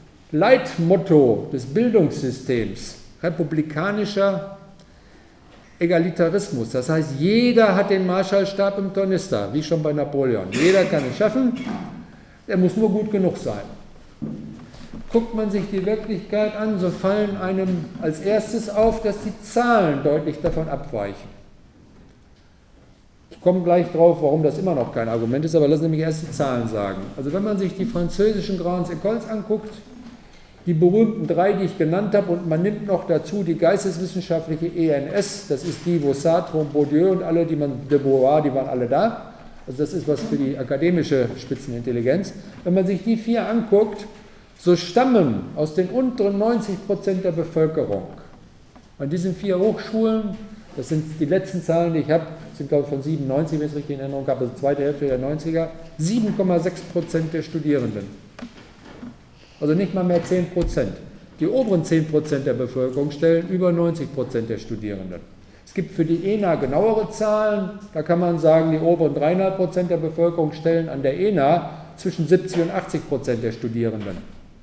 Leitmotto des Bildungssystems republikanischer Egalitarismus. Das heißt, jeder hat den Marschallstab im Tornister, wie schon bei Napoleon. Jeder kann es schaffen, er muss nur gut genug sein. Guckt man sich die Wirklichkeit an, so fallen einem als erstes auf, dass die Zahlen deutlich davon abweichen. Ich komme gleich drauf, warum das immer noch kein Argument ist, aber lassen Sie mich erst die Zahlen sagen. Also wenn man sich die französischen Grandes Écoles anguckt, die berühmten drei, die ich genannt habe, und man nimmt noch dazu die geisteswissenschaftliche E N S, das ist die, wo Sartre und Bourdieu und alle, die man, de Beauvoir, die waren alle da. Also das ist was für die akademische Spitzenintelligenz. Wenn man sich die vier anguckt, so stammen aus den unteren neunzig Prozent der Bevölkerung an diesen vier Hochschulen, das sind die letzten Zahlen, die ich habe, sind glaube ich von siebenundneunzig, wenn ich es richtig in Erinnerung habe, also zweite Hälfte der neunziger, sieben Komma sechs Prozent der Studierenden. Also nicht mal mehr zehn Prozent. Die oberen zehn Prozent der Bevölkerung stellen über neunzig Prozent der Studierenden. Es gibt für die E N A genauere Zahlen, da kann man sagen, die oberen drei Komma fünf Prozent der Bevölkerung stellen an der E N A zwischen siebzig und achtzig Prozent der Studierenden.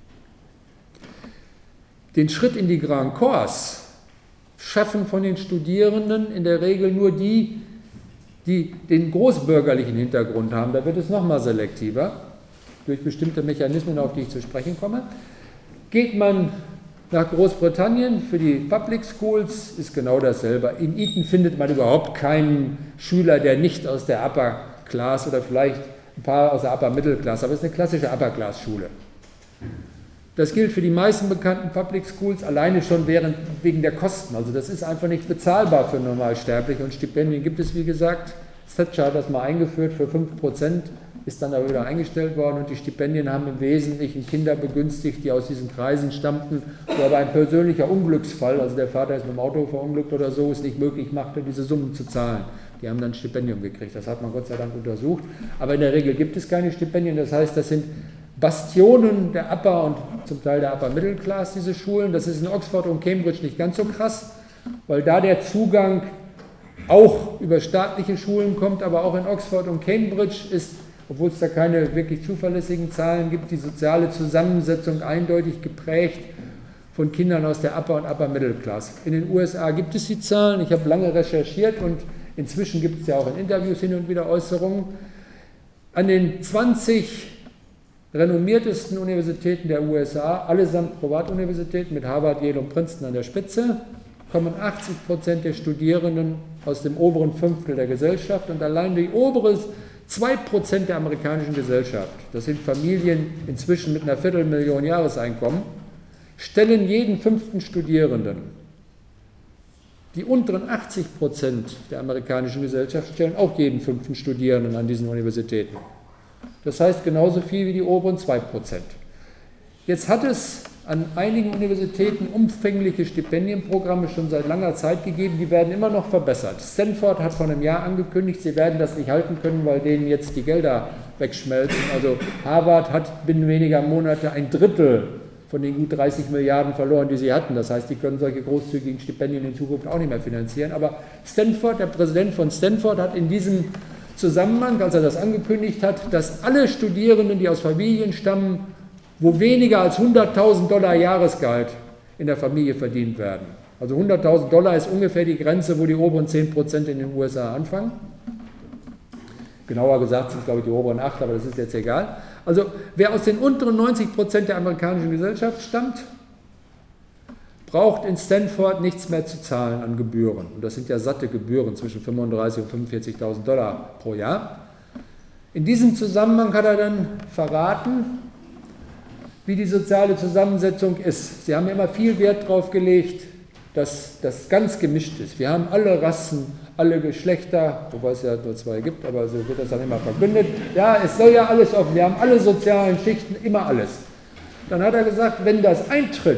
Den Schritt in die Grand Corps schaffen von den Studierenden in der Regel nur die, die den großbürgerlichen Hintergrund haben. Da wird es nochmal selektiver, durch bestimmte Mechanismen, auf die ich zu sprechen komme. Geht man nach Großbritannien für die Public Schools, ist genau dasselbe. In Eton findet man überhaupt keinen Schüler, der nicht aus der Upper Class oder vielleicht ein paar aus der Upper Middle Class, aber es ist eine klassische Upper Class Schule. Das gilt für die meisten bekannten Public Schools alleine schon während, wegen der Kosten. Also das ist einfach nicht bezahlbar für Normalsterbliche und Stipendien gibt es, wie gesagt. Thatcher hat das mal eingeführt für fünf Prozent, ist dann aber wieder eingestellt worden und die Stipendien haben im Wesentlichen Kinder begünstigt, die aus diesen Kreisen stammten, wo aber ein persönlicher Unglücksfall, also der Vater ist mit dem Auto verunglückt oder so, es nicht möglich machte, diese Summen zu zahlen. Die haben dann ein Stipendium gekriegt, das hat man Gott sei Dank untersucht. Aber in der Regel gibt es keine Stipendien, das heißt, das sind Bastionen der Upper und zum Teil der Upper Middle Class, diese Schulen. Das ist in Oxford und Cambridge nicht ganz so krass, weil da der Zugang auch über staatliche Schulen kommt, aber auch in Oxford und Cambridge ist, obwohl es da keine wirklich zuverlässigen Zahlen gibt, die soziale Zusammensetzung eindeutig geprägt von Kindern aus der Upper und Upper Middle Class. In den U S A gibt es die Zahlen, ich habe lange recherchiert und inzwischen gibt es ja auch in Interviews hin und wieder Äußerungen. An den zwanzig renommiertesten Universitäten der U S A, allesamt Privatuniversitäten mit Harvard, Yale und Princeton an der Spitze, kommen achtzig Prozent der Studierenden aus dem oberen Fünftel der Gesellschaft und allein die obere zwei Prozent der amerikanischen Gesellschaft, das sind Familien inzwischen mit einer Viertelmillion Jahreseinkommen, stellen jeden fünften Studierenden. Die unteren achtzig Prozent der amerikanischen Gesellschaft stellen auch jeden fünften Studierenden an diesen Universitäten. Das heißt genauso viel wie die oberen zwei Prozent. Jetzt hat es an einigen Universitäten umfängliche Stipendienprogramme schon seit langer Zeit gegeben, die werden immer noch verbessert. Stanford hat vor einem Jahr angekündigt, sie werden das nicht halten können, weil denen jetzt die Gelder wegschmelzen. Also Harvard hat binnen weniger Monate ein Drittel von den gut dreißig Milliarden verloren, die sie hatten. Das heißt, die können solche großzügigen Stipendien in Zukunft auch nicht mehr finanzieren. Aber Stanford, der Präsident von Stanford, hat in diesem Zusammenhang, als er das angekündigt hat, dass alle Studierenden, die aus Familien stammen, wo weniger als hunderttausend Dollar Jahresgehalt in der Familie verdient werden. Also hunderttausend Dollar ist ungefähr die Grenze, wo die oberen zehn Prozent in den U S A anfangen. Genauer gesagt sind es, glaube ich, die oberen acht, aber das ist jetzt egal. Also wer aus den unteren neunzig Prozent der amerikanischen Gesellschaft stammt, braucht in Stanford nichts mehr zu zahlen an Gebühren. Und das sind ja satte Gebühren zwischen fünfunddreißigtausend und fünfundvierzigtausend Dollar pro Jahr. In diesem Zusammenhang hat er dann verraten, wie die soziale Zusammensetzung ist. Sie haben immer viel Wert darauf gelegt, dass das ganz gemischt ist. Wir haben alle Rassen, alle Geschlechter, wobei es ja nur zwei gibt, aber so wird das dann immer verkündet. Ja, es soll ja alles offen, wir haben alle sozialen Schichten, immer alles. Dann hat er gesagt, wenn das eintritt,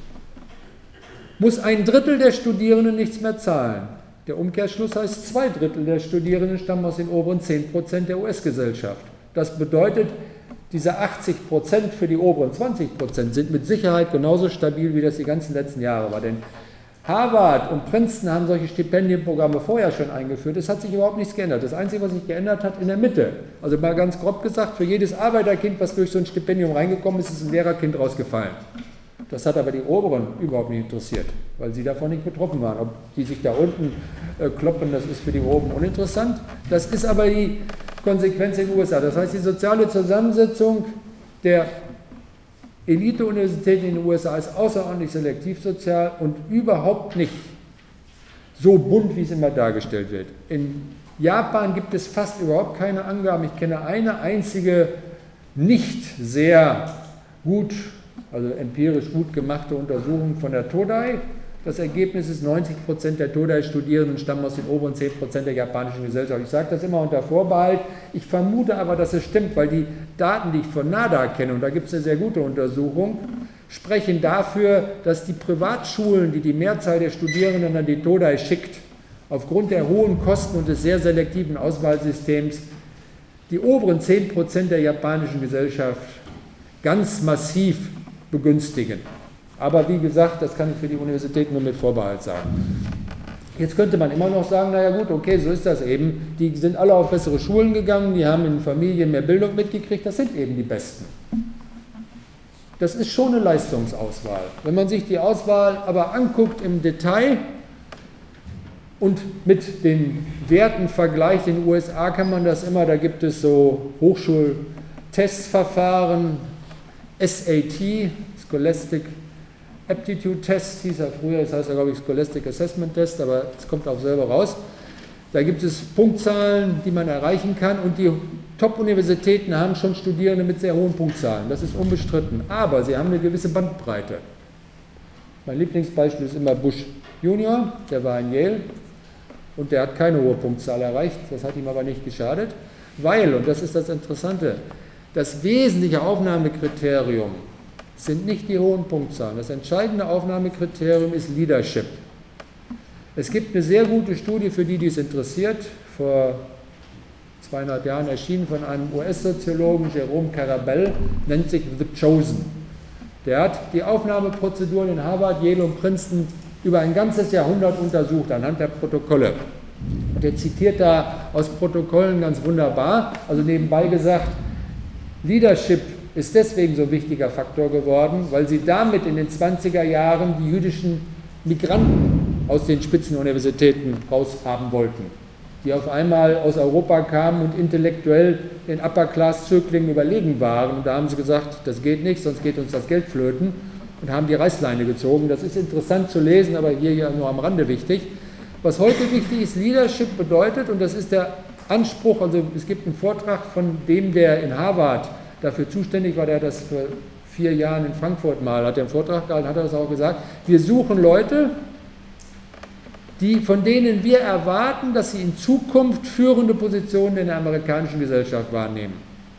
muss ein Drittel der Studierenden nichts mehr zahlen. Der Umkehrschluss heißt, zwei Drittel der Studierenden stammen aus den oberen zehn Prozent der U S-Gesellschaft. Das bedeutet, diese achtzig Prozent für die oberen zwanzig Prozent sind mit Sicherheit genauso stabil, wie das die ganzen letzten Jahre war. Denn Harvard und Princeton haben solche Stipendienprogramme vorher schon eingeführt. Es hat sich überhaupt nichts geändert. Das Einzige, was sich geändert hat, in der Mitte. Also mal ganz grob gesagt, für jedes Arbeiterkind, was durch so ein Stipendium reingekommen ist, ist ein Lehrerkind rausgefallen. Das hat aber die Oberen überhaupt nicht interessiert, weil sie davon nicht betroffen waren. Ob die sich da unten äh, kloppen, das ist für die Oberen uninteressant. Das ist aber die Konsequenz in den U S A. Das heißt, die soziale Zusammensetzung der Elite-Universitäten in den U S A ist außerordentlich selektiv sozial und überhaupt nicht so bunt, wie es immer dargestellt wird. In Japan gibt es fast überhaupt keine Angaben. Ich kenne eine einzige nicht sehr gut, also empirisch gut gemachte Untersuchung von der Todai. Das Ergebnis ist, neunzig Prozent der Todai-Studierenden stammen aus den oberen zehn Prozent der japanischen Gesellschaft. Ich sage das immer unter Vorbehalt. Ich vermute aber, dass es stimmt, weil die Daten, die ich von NADA kenne, und da gibt es eine sehr gute Untersuchung, sprechen dafür, dass die Privatschulen, die die Mehrzahl der Studierenden an die Todai schickt, aufgrund der hohen Kosten und des sehr selektiven Auswahlsystems die oberen zehn Prozent der japanischen Gesellschaft ganz massiv begünstigen. Aber wie gesagt, das kann ich für die Universität nur mit Vorbehalt sagen. Jetzt könnte man immer noch sagen, naja gut, okay, so ist das eben. Die sind alle auf bessere Schulen gegangen, die haben in Familien mehr Bildung mitgekriegt, das sind eben die Besten. Das ist schon eine Leistungsauswahl. Wenn man sich die Auswahl aber anguckt im Detail und mit den Werten vergleicht, in den U S A kann man das immer, da gibt es so Hochschultestverfahren, S A T, Scholastic Aptitude Test, hieß er früher, das heißt ja glaube ich Scholastic Assessment Test, aber es kommt auch selber raus. Da gibt es Punktzahlen, die man erreichen kann und die Top-Universitäten haben schon Studierende mit sehr hohen Punktzahlen, das ist unbestritten, aber sie haben eine gewisse Bandbreite. Mein Lieblingsbeispiel ist immer Bush Junior, der war in Yale und der hat keine hohe Punktzahl erreicht, das hat ihm aber nicht geschadet, weil, und das ist das Interessante, das wesentliche Aufnahmekriterium sind nicht die hohen Punktzahlen. Das entscheidende Aufnahmekriterium ist Leadership. Es gibt eine sehr gute Studie, für die, die es interessiert, vor zweieinhalb Jahren erschienen von einem U S-Soziologen, Jerome Carabel, nennt sich The Chosen. Der hat die Aufnahmeprozeduren in Harvard, Yale und Princeton über ein ganzes Jahrhundert untersucht, anhand der Protokolle. Der zitiert da aus Protokollen ganz wunderbar, also nebenbei gesagt, Leadership ist deswegen so ein wichtiger Faktor geworden, weil sie damit in den zwanziger Jahren die jüdischen Migranten aus den Spitzenuniversitäten raushaben wollten, die auf einmal aus Europa kamen und intellektuell den Upper-Class-Zöglingen überlegen waren. Und da haben sie gesagt, das geht nicht, sonst geht uns das Geld flöten, und haben die Reißleine gezogen. Das ist interessant zu lesen, aber hier ja nur am Rande wichtig. Was heute wichtig ist, Leadership bedeutet, und das ist der Anspruch, also es gibt einen Vortrag von dem, der in Harvard dafür zuständig war, der hat das vor vier Jahren in Frankfurt mal, hat er einen Vortrag gehalten, hat er das auch gesagt, wir suchen Leute, die, von denen wir erwarten, dass sie in Zukunft führende Positionen in der amerikanischen Gesellschaft wahrnehmen.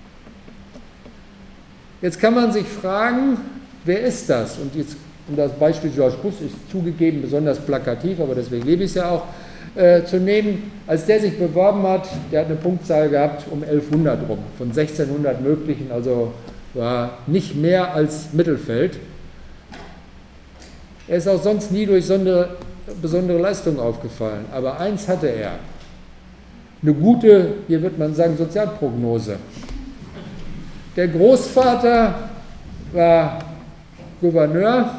Jetzt kann man sich fragen, wer ist das? Und jetzt, und das Beispiel George Bush ist zugegeben besonders plakativ, aber deswegen lebe ich es ja auch, äh, zu nehmen. Als der sich beworben hat, der hat eine Punktzahl gehabt um elfhundert rum, von sechzehnhundert möglichen, also war nicht mehr als Mittelfeld. Er ist auch sonst nie durch so eine besondere Leistung aufgefallen, aber eins hatte er, eine gute, hier wird man sagen, Sozialprognose. Der Großvater war Gouverneur,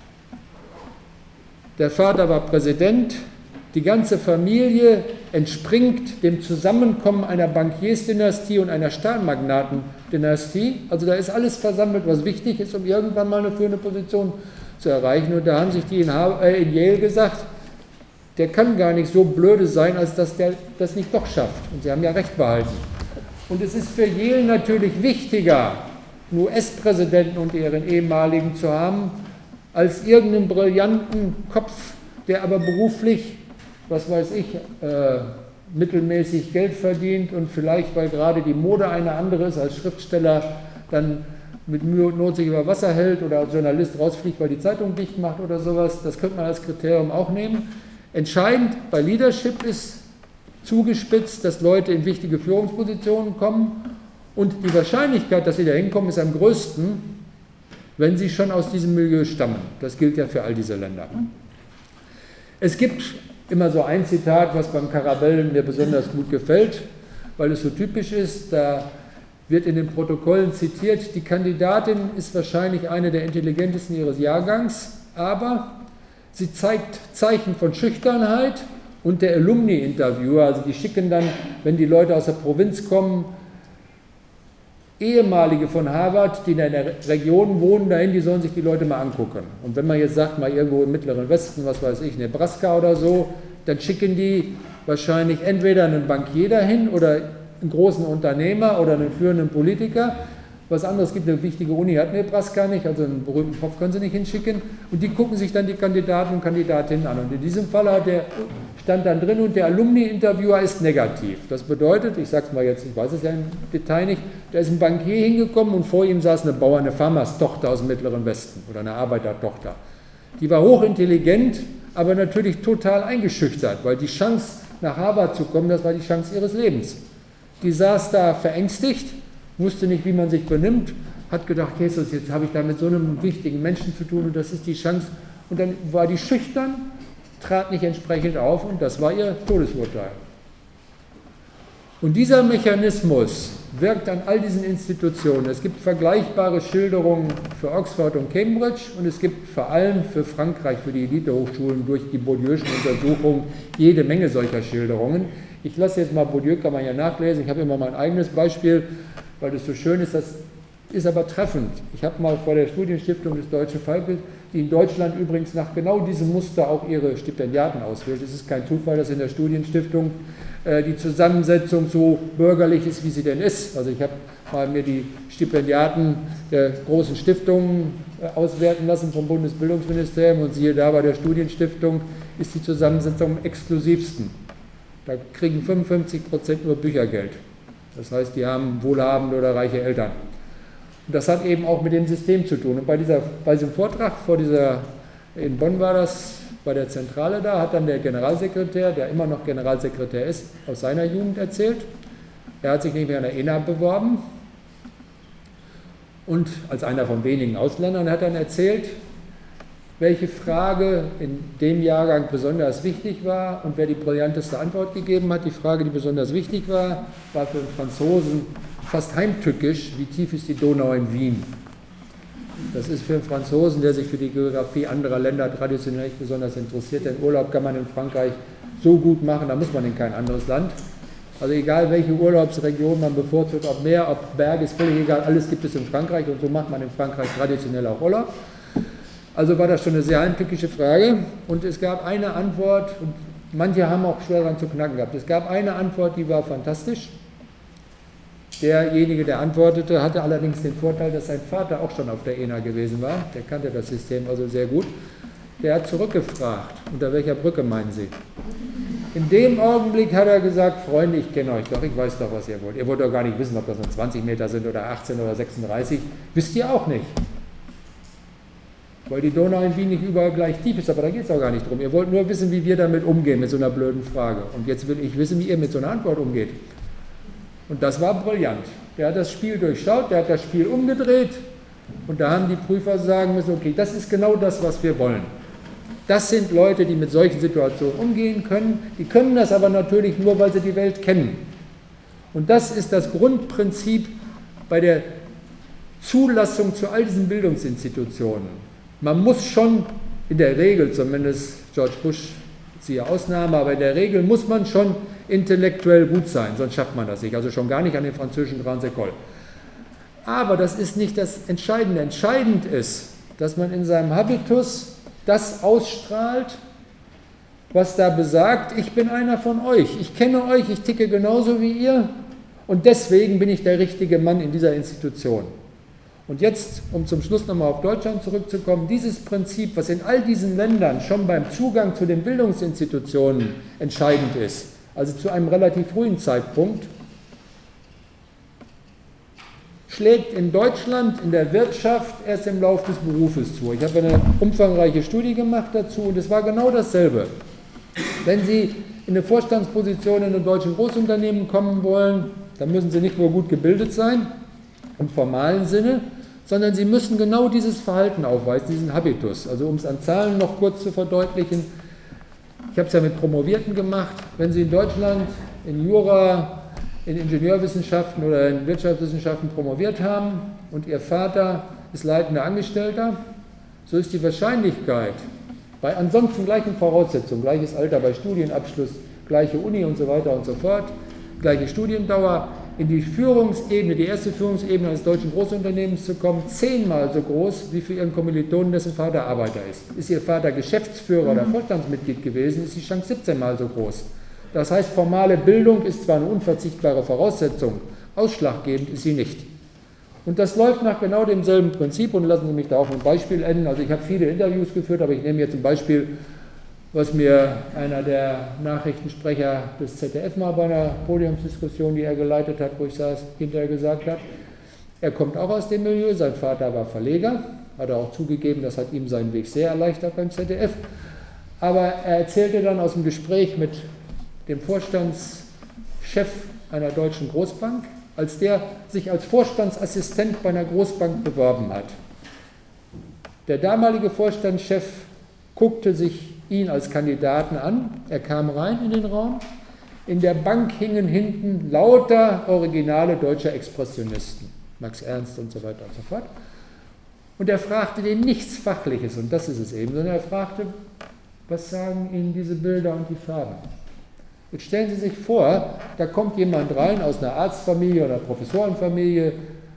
der Vater war Präsident, die ganze Familie entspringt dem Zusammenkommen einer Bankiersdynastie und einer Stahlmagnatendynastie. Also da ist alles versammelt, was wichtig ist, um irgendwann mal eine führende Position zu erreichen. Und da haben sich die in, äh, in Yale gesagt, der kann gar nicht so blöde sein, als dass der das nicht doch schafft. Und sie haben ja recht behalten. Und es ist für Yale natürlich wichtiger, einen U S-Präsidenten und ihren ehemaligen zu haben, als irgendeinen brillanten Kopf, der aber beruflich, was weiß ich, äh, mittelmäßig Geld verdient und vielleicht, weil gerade die Mode eine andere ist, als Schriftsteller dann mit Mühe und Not sich über Wasser hält oder als Journalist rausfliegt, weil die Zeitung dicht macht oder sowas. Das könnte man als Kriterium auch nehmen. Entscheidend bei Leadership ist zugespitzt, dass Leute in wichtige Führungspositionen kommen und die Wahrscheinlichkeit, dass sie da hinkommen, ist am größten, wenn sie schon aus diesem Milieu stammen. Das gilt ja für all diese Länder. Es gibt immer so ein Zitat, was beim Carabel mir besonders gut gefällt, weil es so typisch ist. Da wird in den Protokollen zitiert, die Kandidatin ist wahrscheinlich eine der intelligentesten ihres Jahrgangs, aber sie zeigt Zeichen von Schüchternheit und der Alumni-Interviewer, also die schicken dann, wenn die Leute aus der Provinz kommen, ehemalige von Harvard, die in der Region wohnen, dahin, die sollen sich die Leute mal angucken. Und wenn man jetzt sagt, mal irgendwo im Mittleren Westen, was weiß ich, Nebraska oder so, dann schicken die wahrscheinlich entweder einen Bankier dahin oder einen großen Unternehmer oder einen führenden Politiker. Was anderes gibt, eine wichtige Uni hat Nebraska nicht, also einen berühmten Prof können sie nicht hinschicken. Und die gucken sich dann die Kandidaten und Kandidatinnen an. Und in diesem Fall hat der, stand dann drin und der Alumni-Interviewer ist negativ. Das bedeutet, ich sage es mal jetzt, ich weiß es ja im Detail nicht, da ist ein Bankier hingekommen und vor ihm saß eine Bauer, eine Farmerstochter aus dem Mittleren Westen oder eine Arbeitertochter. Die war hochintelligent, aber natürlich total eingeschüchtert, weil die Chance, nach Harvard zu kommen, das war die Chance ihres Lebens. Die saß da verängstigt, wusste nicht, wie man sich benimmt, hat gedacht, Jesus, jetzt habe ich da mit so einem wichtigen Menschen zu tun und das ist die Chance. Und dann war die schüchtern, trat nicht entsprechend auf und das war ihr Todesurteil. Und dieser Mechanismus wirkt an all diesen Institutionen. Es gibt vergleichbare Schilderungen für Oxford und Cambridge und es gibt vor allem für Frankreich, für die Elitehochschulen durch die Bourdieu'schen Untersuchungen jede Menge solcher Schilderungen. Ich lasse jetzt mal Bourdieu, kann man ja nachlesen, ich habe immer mein eigenes Beispiel, weil das so schön ist, das ist aber treffend. Ich habe mal vor der Studienstiftung des Deutschen Fallbilds, die in Deutschland übrigens nach genau diesem Muster auch ihre Stipendiaten auswählt. Es ist kein Zufall, dass in der Studienstiftung äh, die Zusammensetzung so bürgerlich ist, wie sie denn ist. Also ich habe mal mir die Stipendiaten der großen Stiftungen äh, auswerten lassen vom Bundesbildungsministerium und siehe da, bei der Studienstiftung ist die Zusammensetzung am exklusivsten. Da kriegen fünfundfünfzig Prozent nur Büchergeld. Das heißt, die haben wohlhabende oder reiche Eltern. Und das hat eben auch mit dem System zu tun. Und bei, dieser, bei diesem Vortrag, vor dieser, in Bonn war das, bei der Zentrale da, hat dann der Generalsekretär, der immer noch Generalsekretär ist, aus seiner Jugend erzählt. Er hat sich nämlich an der E N A beworben und als einer von wenigen Ausländern hat dann erzählt, welche Frage in dem Jahrgang besonders wichtig war und wer die brillanteste Antwort gegeben hat. Die Frage, die besonders wichtig war, war für den Franzosen fast heimtückisch, wie tief ist die Donau in Wien? Das ist für einen Franzosen, der sich für die Geografie anderer Länder traditionell nicht besonders interessiert, denn Urlaub kann man in Frankreich so gut machen, da muss man in kein anderes Land. Also egal, welche Urlaubsregion man bevorzugt, ob Meer, ob Berg, ist völlig egal, alles gibt es in Frankreich und so macht man in Frankreich traditionell auch Urlaub. Also war das schon eine sehr heimtückische Frage und es gab eine Antwort, und manche haben auch schwer daran zu knacken gehabt, es gab eine Antwort, die war fantastisch. Derjenige, der antwortete, hatte allerdings den Vorteil, dass sein Vater auch schon auf der E N A gewesen war, der kannte das System also sehr gut. Der hat zurückgefragt, unter welcher Brücke meinen Sie? In dem Augenblick hat er gesagt, Freunde, ich kenne euch doch, ich weiß doch, was ihr wollt. Ihr wollt doch gar nicht wissen, ob das nur zwanzig Meter sind oder achtzehn oder sechsunddreißig, wisst ihr auch nicht. Weil die Donau in Wien nicht überall gleich tief ist, aber da geht es auch gar nicht drum. Ihr wollt nur wissen, wie wir damit umgehen, mit so einer blöden Frage. Und jetzt will ich wissen, wie ihr mit so einer Antwort umgeht. Und das war brillant. Der hat das Spiel durchschaut, der hat das Spiel umgedreht und da haben die Prüfer sagen müssen, okay, das ist genau das, was wir wollen. Das sind Leute, die mit solchen Situationen umgehen können, die können das aber natürlich nur, weil sie die Welt kennen. Und das ist das Grundprinzip bei der Zulassung zu all diesen Bildungsinstitutionen. Man muss schon, in der Regel zumindest, George Bush siehe Ausnahme, aber in der Regel muss man schon intellektuell gut sein, sonst schafft man das nicht, also schon gar nicht an den französischen Grandes Écoles. Aber das ist nicht das Entscheidende. Entscheidend ist, dass man in seinem Habitus das ausstrahlt, was da besagt, ich bin einer von euch, ich kenne euch, ich ticke genauso wie ihr und deswegen bin ich der richtige Mann in dieser Institution. Und jetzt, um zum Schluss nochmal auf Deutschland zurückzukommen, dieses Prinzip, was in all diesen Ländern schon beim Zugang zu den Bildungsinstitutionen entscheidend ist, also zu einem relativ frühen Zeitpunkt, schlägt in Deutschland in der Wirtschaft erst im Laufe des Berufes zu. Ich habe eine umfangreiche Studie gemacht dazu und es war genau dasselbe. Wenn Sie in eine Vorstandsposition in einem deutschen Großunternehmen kommen wollen, dann müssen Sie nicht nur gut gebildet sein, im formalen Sinne, sondern Sie müssen genau dieses Verhalten aufweisen, diesen Habitus. Also um es an Zahlen noch kurz zu verdeutlichen, ich habe es ja mit Promovierten gemacht, wenn Sie in Deutschland in Jura in Ingenieurwissenschaften oder in Wirtschaftswissenschaften promoviert haben und ihr Vater ist leitender Angestellter, so ist die Wahrscheinlichkeit, bei ansonsten gleichen Voraussetzungen, gleiches Alter bei Studienabschluss, gleiche Uni und so weiter und so fort, gleiche Studiendauer, in die Führungsebene, die erste Führungsebene eines deutschen Großunternehmens zu kommen, zehnmal so groß wie für ihren Kommilitonen, dessen Vater Arbeiter ist. Ist ihr Vater Geschäftsführer oder Vorstandsmitglied gewesen, ist die Chance siebzehnmal so groß. Das heißt, formale Bildung ist zwar eine unverzichtbare Voraussetzung, ausschlaggebend ist sie nicht. Und das läuft nach genau demselben Prinzip und lassen Sie mich da auch ein Beispiel enden. Also ich habe viele Interviews geführt, aber ich nehme jetzt ein Beispiel, was mir einer der Nachrichtensprecher des Z D F mal bei einer Podiumsdiskussion, die er geleitet hat, wo ich saß, hinterher gesagt hat. Er kommt auch aus dem Milieu, sein Vater war Verleger, hat er auch zugegeben, das hat ihm seinen Weg sehr erleichtert beim Z D F. Aber er erzählte dann aus dem Gespräch mit dem Vorstandschef einer deutschen Großbank, als der sich als Vorstandsassistent bei einer Großbank beworben hat. Der damalige Vorstandschef guckte sich ihn als Kandidaten an, er kam rein in den Raum, in der Bank hingen hinten lauter originale deutsche Expressionisten, Max Ernst und so weiter und so fort. Und er fragte den nichts Fachliches, und das ist es eben, sondern er fragte, was sagen Ihnen diese Bilder und die Farben? Jetzt stellen Sie sich vor, da kommt jemand rein aus einer Arztfamilie oder Professorenfamilie,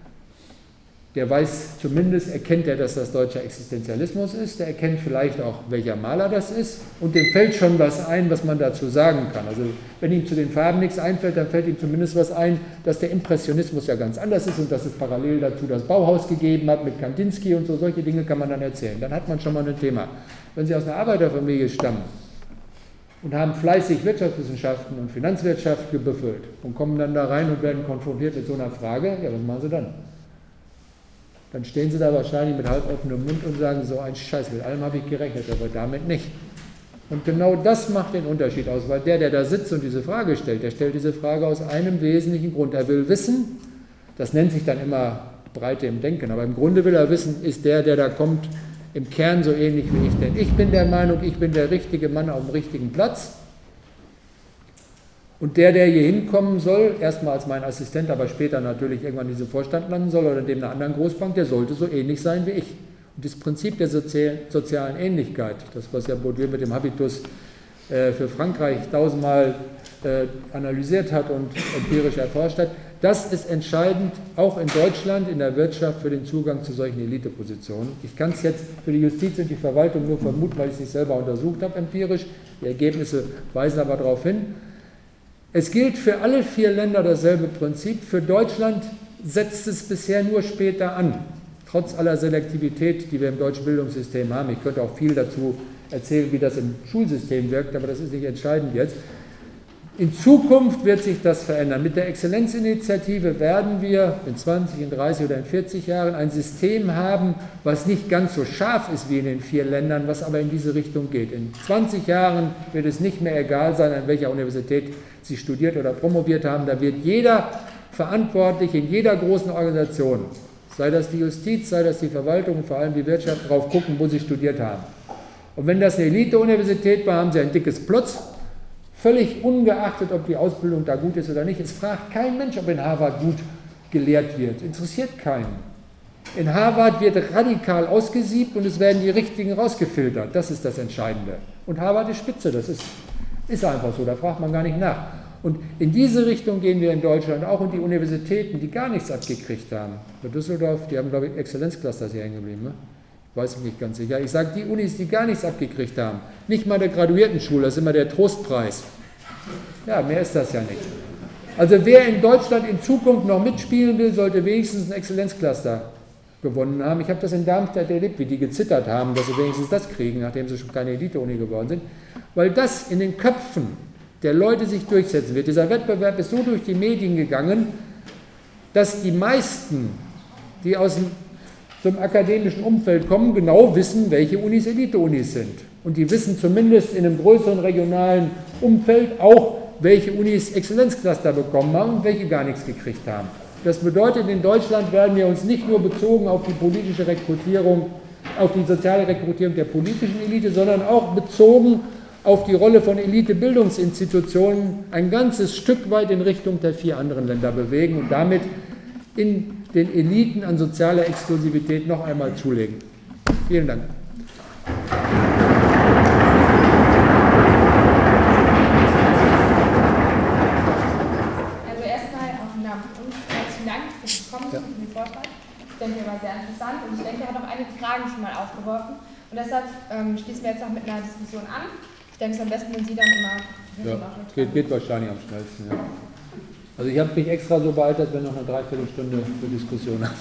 der weiß zumindest, erkennt er, dass das deutscher Existenzialismus ist, der erkennt vielleicht auch, welcher Maler das ist, und dem fällt schon was ein, was man dazu sagen kann. Also wenn ihm zu den Farben nichts einfällt, dann fällt ihm zumindest was ein, dass der Impressionismus ja ganz anders ist und dass es parallel dazu das Bauhaus gegeben hat mit Kandinsky und so, solche Dinge kann man dann erzählen. Dann hat man schon mal ein Thema. Wenn Sie aus einer Arbeiterfamilie stammen und haben fleißig Wirtschaftswissenschaften und Finanzwirtschaft gebüffelt und kommen dann da rein und werden konfrontiert mit so einer Frage, ja, was machen Sie dann? Dann stehen Sie da wahrscheinlich mit halb offenem Mund und sagen, so ein Scheiß, mit allem habe ich gerechnet, aber damit nicht. Und genau das macht den Unterschied aus, weil der, der da sitzt und diese Frage stellt, der stellt diese Frage aus einem wesentlichen Grund. Er will wissen, das nennt sich dann immer Breite im Denken, aber im Grunde will er wissen, ist der, der da kommt, im Kern so ähnlich wie ich, denn ich bin der Meinung, ich bin der richtige Mann auf dem richtigen Platz. Und der, der hier hinkommen soll, erstmal als mein Assistent, aber später natürlich irgendwann in diesem Vorstand landen soll oder in dem einer anderen Großbank, der sollte so ähnlich sein wie ich. Und das Prinzip der sozialen Ähnlichkeit, das was ja Bourdieu mit dem Habitus äh, für Frankreich tausendmal äh, analysiert hat und empirisch erforscht hat, das ist entscheidend, auch in Deutschland, in der Wirtschaft, für den Zugang zu solchen Elitepositionen. Ich kann es jetzt für die Justiz und die Verwaltung nur vermuten, weil ich es nicht selber untersucht habe empirisch. Die Ergebnisse weisen aber darauf hin. Es gilt für alle vier Länder dasselbe Prinzip. Für Deutschland setzt es bisher nur später an, trotz aller Selektivität, die wir im deutschen Bildungssystem haben. Ich könnte auch viel dazu erzählen, wie das im Schulsystem wirkt, aber das ist nicht entscheidend jetzt. In Zukunft wird sich das verändern. Mit der Exzellenzinitiative werden wir in zwanzig, in dreißig oder in vierzig Jahren ein System haben, was nicht ganz so scharf ist wie in den vier Ländern, was aber in diese Richtung geht. In zwanzig Jahren wird es nicht mehr egal sein, an welcher Universität Sie studiert oder promoviert haben. Da wird jeder verantwortlich in jeder großen Organisation, sei das die Justiz, sei das die Verwaltung und vor allem die Wirtschaft, drauf gucken, wo Sie studiert haben. Und wenn das eine Elite-Universität war, haben Sie ein dickes Plutz. Völlig ungeachtet, ob die Ausbildung da gut ist oder nicht. Es fragt kein Mensch, ob in Harvard gut gelehrt wird. Interessiert keinen. In Harvard wird radikal ausgesiebt und es werden die Richtigen rausgefiltert. Das ist das Entscheidende. Und Harvard ist Spitze, das ist, ist einfach so, da fragt man gar nicht nach. Und in diese Richtung gehen wir in Deutschland auch, und die Universitäten, die gar nichts abgekriegt haben. Bei Düsseldorf, die haben, glaube ich, Exzellenzclusters hier hängen geblieben, ne? Weiß ich nicht ganz sicher. Ich sage, die Unis, die gar nichts abgekriegt haben, nicht mal der Graduiertenschule, das ist immer der Trostpreis. Ja, mehr ist das ja nicht. Also wer in Deutschland in Zukunft noch mitspielen will, sollte wenigstens einen Exzellenzcluster gewonnen haben. Ich habe das in Darmstadt erlebt, wie die gezittert haben, dass sie wenigstens das kriegen, nachdem sie schon keine Elite-Uni geworden sind. Weil das in den Köpfen der Leute sich durchsetzen wird. Dieser Wettbewerb ist so durch die Medien gegangen, dass die meisten, die aus dem zum akademischen Umfeld kommen, genau wissen, welche Unis Elite-Unis sind. Und die wissen zumindest in einem größeren regionalen Umfeld auch, welche Unis Exzellenzcluster bekommen haben und welche gar nichts gekriegt haben. Das bedeutet, in Deutschland werden wir uns nicht nur bezogen auf die politische Rekrutierung, auf die soziale Rekrutierung der politischen Elite, sondern auch bezogen auf die Rolle von Elite-Bildungsinstitutionen ein ganzes Stück weit in Richtung der vier anderen Länder bewegen und damit in den Eliten an sozialer Exklusivität noch einmal zulegen. Vielen Dank. Also erstmal auf den Namen von uns herzlichen Dank für das Kommen ja. und den Vortrag. Ich denke, er war sehr interessant und ich denke, er hat auch einige Fragen schon mal aufgeworfen. Und deshalb ähm, schließen wir jetzt noch mit einer Diskussion an. Ich denke, es ist am besten, wenn Sie dann immer... Ja, geht, geht wahrscheinlich am schnellsten, ja. Also ich habe mich extra so beeilt, dass wir noch eine Dreiviertelstunde für Diskussion haben.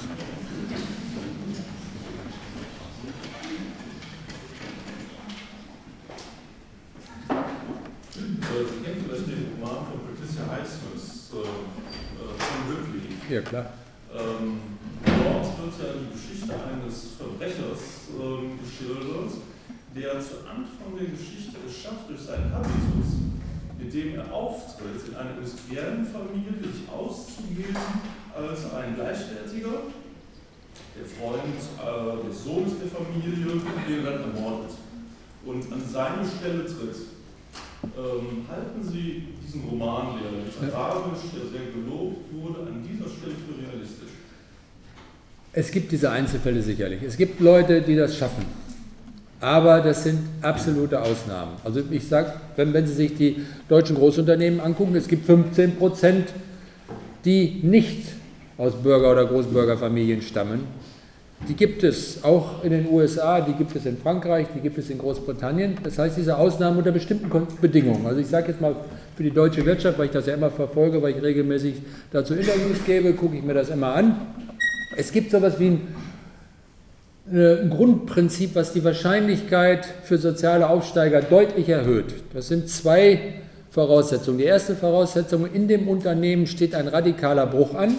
Sie kennen vielleicht den Roman von Patricia Highsmith, äh, von Ripley. Ja, klar. Ähm, dort wird ja die Geschichte eines Verbrechers ähm, geschildert, der zu Anfang der Geschichte es schafft, durch seinen Habitus, mit dem er auftritt, in einer industriellen Familie sich auszugeben als ein Gleichwertiger, der Freund äh, des Sohnes der Familie, den er dann ermordet und an seine Stelle tritt. Ähm, halten Sie diesen Roman, der literarisch, der sehr gelobt wurde, an dieser Stelle für realistisch? Es gibt diese Einzelfälle sicherlich. Es gibt Leute, die das schaffen. Aber das sind absolute Ausnahmen. Also ich sage, wenn, wenn Sie sich die deutschen Großunternehmen angucken, es gibt fünfzehn Prozent, die nicht aus Bürger- oder Großbürgerfamilien stammen. Die gibt es auch in den U S A, die gibt es in Frankreich, die gibt es in Großbritannien. Das heißt, diese Ausnahmen unter bestimmten Bedingungen. Also ich sage jetzt mal für die deutsche Wirtschaft, weil ich das ja immer verfolge, weil ich regelmäßig dazu Interviews gebe, gucke ich mir das immer an. Es gibt so etwas wie ein ein Grundprinzip, was die Wahrscheinlichkeit für soziale Aufsteiger deutlich erhöht. Das sind zwei Voraussetzungen. Die erste Voraussetzung, in dem Unternehmen steht ein radikaler Bruch an.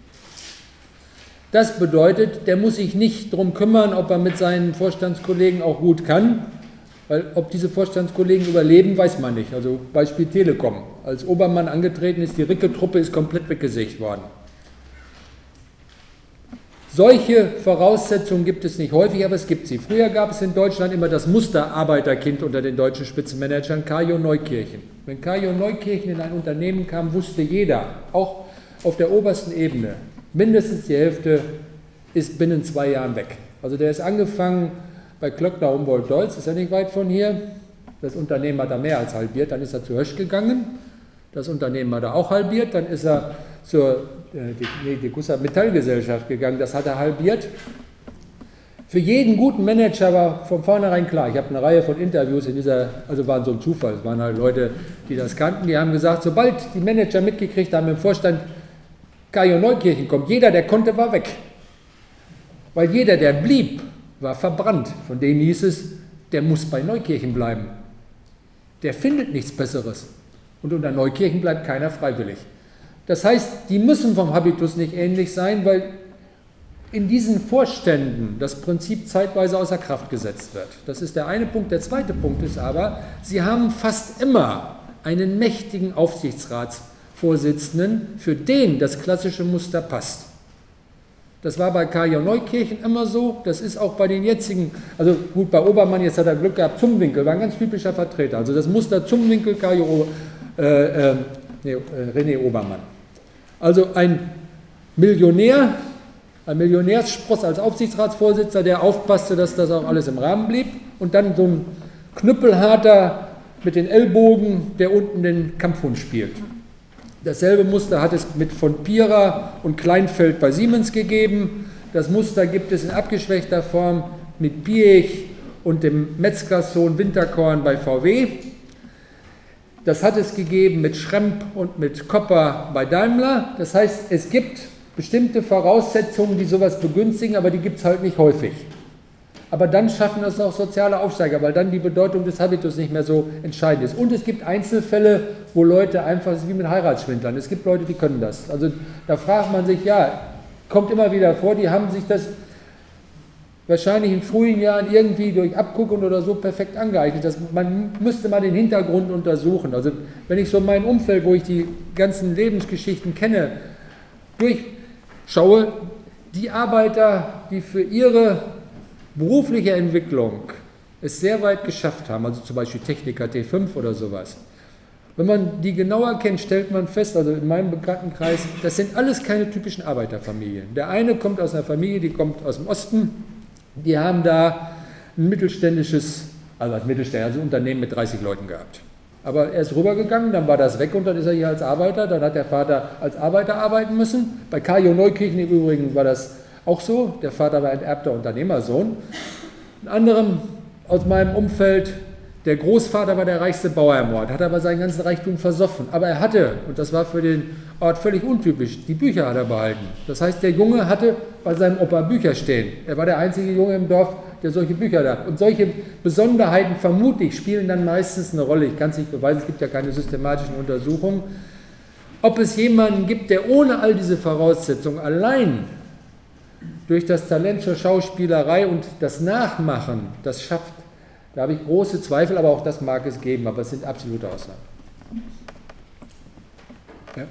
Das bedeutet, der muss sich nicht darum kümmern, ob er mit seinen Vorstandskollegen auch gut kann, weil ob diese Vorstandskollegen überleben, weiß man nicht. Also Beispiel Telekom. Als Obermann angetreten ist, die Ricke-Truppe ist komplett weggesägt worden. Solche Voraussetzungen gibt es nicht häufig, aber es gibt sie. Früher gab es in Deutschland immer das Musterarbeiterkind unter den deutschen Spitzenmanagern, Kajo Neukirchen. Wenn Kajo Neukirchen in ein Unternehmen kam, wusste jeder, auch auf der obersten Ebene, mindestens die Hälfte ist binnen zwei Jahren weg. Also der ist angefangen bei Klöckner Humboldt Deutz, ist ja nicht weit von hier. Das Unternehmen hat er mehr als halbiert, dann ist er zu Hösch gegangen. Das Unternehmen hat er auch halbiert, dann ist er zur die, nee, die Gussert Metallgesellschaft gegangen, das hat er halbiert. Für jeden guten Manager war von vornherein klar, ich habe eine Reihe von Interviews in dieser, also waren so ein Zufall, es waren halt Leute, die das kannten, die haben gesagt, sobald die Manager mitgekriegt haben im Vorstand, Kajo Neukirchen kommt, jeder, der konnte, war weg. Weil jeder, der blieb, war verbrannt. Von dem hieß es, der muss bei Neukirchen bleiben. Der findet nichts Besseres. Und unter Neukirchen bleibt keiner freiwillig. Das heißt, die müssen vom Habitus nicht ähnlich sein, weil in diesen Vorständen das Prinzip zeitweise außer Kraft gesetzt wird. Das ist der eine Punkt. Der zweite Punkt ist aber, sie haben fast immer einen mächtigen Aufsichtsratsvorsitzenden, für den das klassische Muster passt. Das war bei Kajo Neukirchen immer so, das ist auch bei den jetzigen, also gut, bei Obermann, jetzt hat er Glück gehabt, Zumwinkel war ein ganz typischer Vertreter. Also das Muster Zumwinkel, Kajo, äh, äh, nee, René Obermann. Also ein Millionär, ein Millionärsspross als Aufsichtsratsvorsitzender, der aufpasste, dass das auch alles im Rahmen blieb. Und dann so ein Knüppelharter mit den Ellbogen, der unten den Kampfhund spielt. Dasselbe Muster hat es mit von Pierer und Kleinfeld bei Siemens gegeben. Das Muster gibt es in abgeschwächter Form mit Piech und dem Metzgerssohn Winterkorn bei V W. Das hat es gegeben mit Schremp und mit Kopper bei Daimler. Das heißt, es gibt bestimmte Voraussetzungen, die sowas begünstigen, aber die gibt es halt nicht häufig. Aber dann schaffen das auch soziale Aufsteiger, weil dann die Bedeutung des Habitus nicht mehr so entscheidend ist. Und es gibt Einzelfälle, wo Leute einfach, das ist wie mit Heiratsschwindlern, es gibt Leute, die können das. Also da fragt man sich, ja, kommt immer wieder vor, die haben sich das wahrscheinlich in frühen Jahren irgendwie durch Abgucken oder so perfekt angeeignet. Das, man müsste mal den Hintergrund untersuchen. Also wenn ich so mein Umfeld, wo ich die ganzen Lebensgeschichten kenne, durchschaue, die Arbeiter, die für ihre berufliche Entwicklung es sehr weit geschafft haben, also zum Beispiel Techniker T fünf oder sowas. Wenn man die genauer kennt, stellt man fest, also in meinem Bekanntenkreis, das sind alles keine typischen Arbeiterfamilien. Der eine kommt aus einer Familie, die kommt aus dem Osten, die haben da ein mittelständisches, also als mittelständisches Unternehmen mit dreißig Leuten gehabt. Aber er ist rübergegangen, dann war das weg und dann ist er hier als Arbeiter, dann hat der Vater als Arbeiter arbeiten müssen. Bei Kajo Neukirchen im Übrigen war das auch so, der Vater war ein erbter Unternehmersohn. Ein anderem aus meinem Umfeld, der Großvater war der reichste Bauer im Ort, hat aber seinen ganzen Reichtum versoffen. Aber er hatte, und das war für den Ort völlig untypisch, die Bücher hat er behalten. Das heißt, der Junge hatte bei seinem Opa Bücher stehen. Er war der einzige Junge im Dorf, der solche Bücher hat. Und solche Besonderheiten, vermute ich, spielen dann meistens eine Rolle. Ich kann es nicht beweisen, es gibt ja keine systematischen Untersuchungen. Ob es jemanden gibt, der ohne all diese Voraussetzungen allein durch das Talent zur Schauspielerei und das Nachmachen das schafft, da habe ich große Zweifel, aber auch das mag es geben, aber es sind absolute Aussagen. Ja?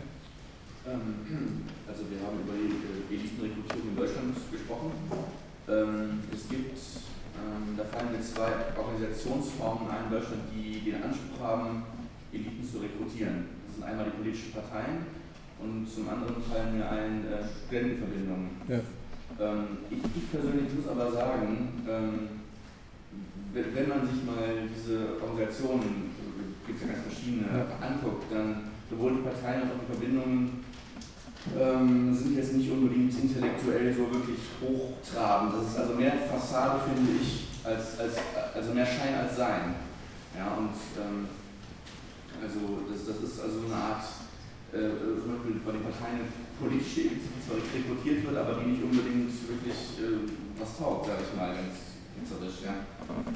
Ähm, also wir haben über die Elitenrekrutierung in Deutschland gesprochen. Ähm, es gibt, ähm, da fallen mir zwei Organisationsformen ein in Deutschland, die den Anspruch haben, Eliten zu rekrutieren. Das sind einmal die politischen Parteien und zum anderen fallen mir ein äh, Studentenverbindungen. Ja. Ähm, ich, ich persönlich muss aber sagen, ähm, wenn man sich mal diese Organisationen, gibt es ja ganz verschiedene, ja. anguckt, dann sowohl die Parteien als auch die Verbindungen ähm, sind jetzt nicht unbedingt intellektuell so wirklich hochtrabend. Das ist also mehr Fassade, finde ich, als, als, also mehr Schein als Sein. Ja, und ähm, also das, das ist also eine Art, äh, zum Beispiel bei den Parteien politische Elite, die zwar rekrutiert wird, aber die nicht unbedingt wirklich äh, was taugt, sage ich mal, ganz hitzerisch, ja.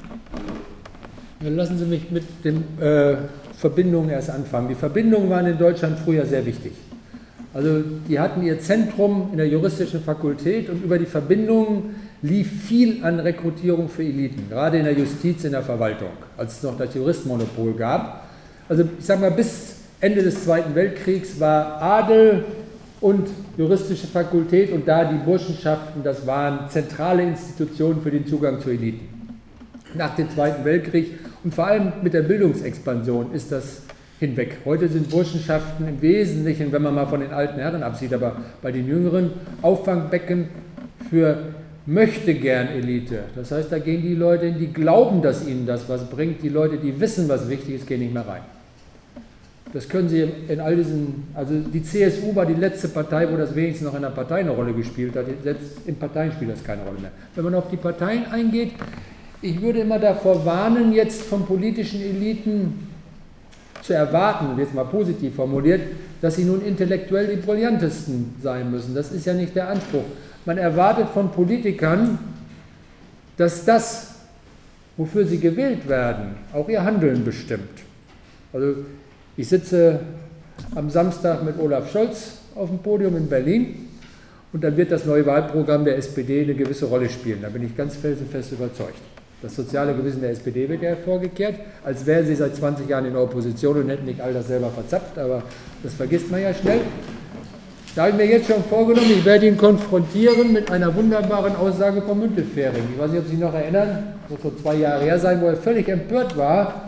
Dann lassen Sie mich mit den äh, Verbindungen erst anfangen. Die Verbindungen waren in Deutschland früher sehr wichtig. Also die hatten ihr Zentrum in der juristischen Fakultät und über die Verbindungen lief viel an Rekrutierung für Eliten, gerade in der Justiz, in der Verwaltung, als es noch das Juristenmonopol gab. Also ich sage mal, bis Ende des Zweiten Weltkriegs war Adel und juristische Fakultät und da die Burschenschaften, das waren zentrale Institutionen für den Zugang zu Eliten. Nach dem Zweiten Weltkrieg und vor allem mit der Bildungsexpansion ist das hinweg. Heute sind Burschenschaften im Wesentlichen, wenn man mal von den alten Herren absieht, aber bei den Jüngeren, Auffangbecken für Möchtegern-Elite. Das heißt, da gehen die Leute hin, die glauben, dass ihnen das was bringt. Die Leute, die wissen, was wichtig ist, gehen nicht mehr rein. Das können Sie in all diesen, also die C S U war die letzte Partei, wo das wenigstens noch in der Partei eine Rolle gespielt hat. Selbst in Parteien spielt das keine Rolle mehr. Wenn man auf die Parteien eingeht, ich würde immer davor warnen, jetzt von politischen Eliten zu erwarten, jetzt mal positiv formuliert, dass sie nun intellektuell die brillantesten sein müssen. Das ist ja nicht der Anspruch. Man erwartet von Politikern, dass das, wofür sie gewählt werden, auch ihr Handeln bestimmt. Also ich sitze am Samstag mit Olaf Scholz auf dem Podium in Berlin und dann wird das neue Wahlprogramm der S P D eine gewisse Rolle spielen. Da bin ich ganz felsenfest überzeugt. Das soziale Gewissen der S P D wird ja hervorgekehrt, als wären sie seit zwanzig Jahren in der Opposition und hätten nicht all das selber verzapft, aber das vergisst man ja schnell. Da habe ich mir jetzt schon vorgenommen, ich werde ihn konfrontieren mit einer wunderbaren Aussage von Müntefering. Ich weiß nicht, ob Sie sich noch erinnern, das muss so zwei Jahre her sein, wo er völlig empört war,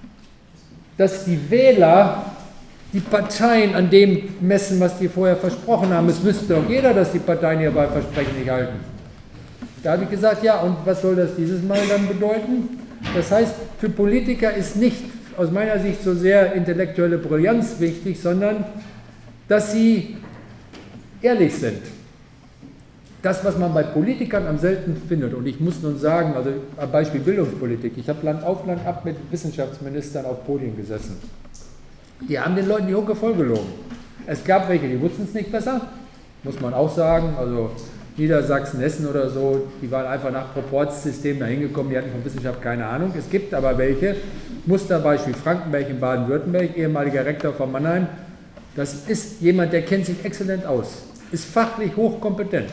dass die Wähler die Parteien an dem messen, was die vorher versprochen haben. Es wüsste doch jeder, dass die Parteien ihr Wahlversprechen nicht halten. Da habe ich gesagt, ja, und was soll das dieses Mal dann bedeuten? Das heißt, für Politiker ist nicht aus meiner Sicht so sehr intellektuelle Brillanz wichtig, sondern dass sie ehrlich sind. Das, was man bei Politikern am seltensten findet, und ich muss nun sagen, also am Beispiel Bildungspolitik, ich habe Land auf Land ab mit Wissenschaftsministern auf Podien gesessen. Die haben den Leuten die Hucke vollgelogen. Es gab welche, die wussten es nicht besser, muss man auch sagen, also Niedersachsen, Hessen oder so, die waren einfach nach Proportsystem dahin gekommen, die hatten von Wissenschaft keine Ahnung. Es gibt aber welche, Musterbeispiel Frankenberg in Baden-Württemberg, ehemaliger Rektor von Mannheim, das ist jemand, der kennt sich exzellent aus, ist fachlich hochkompetent.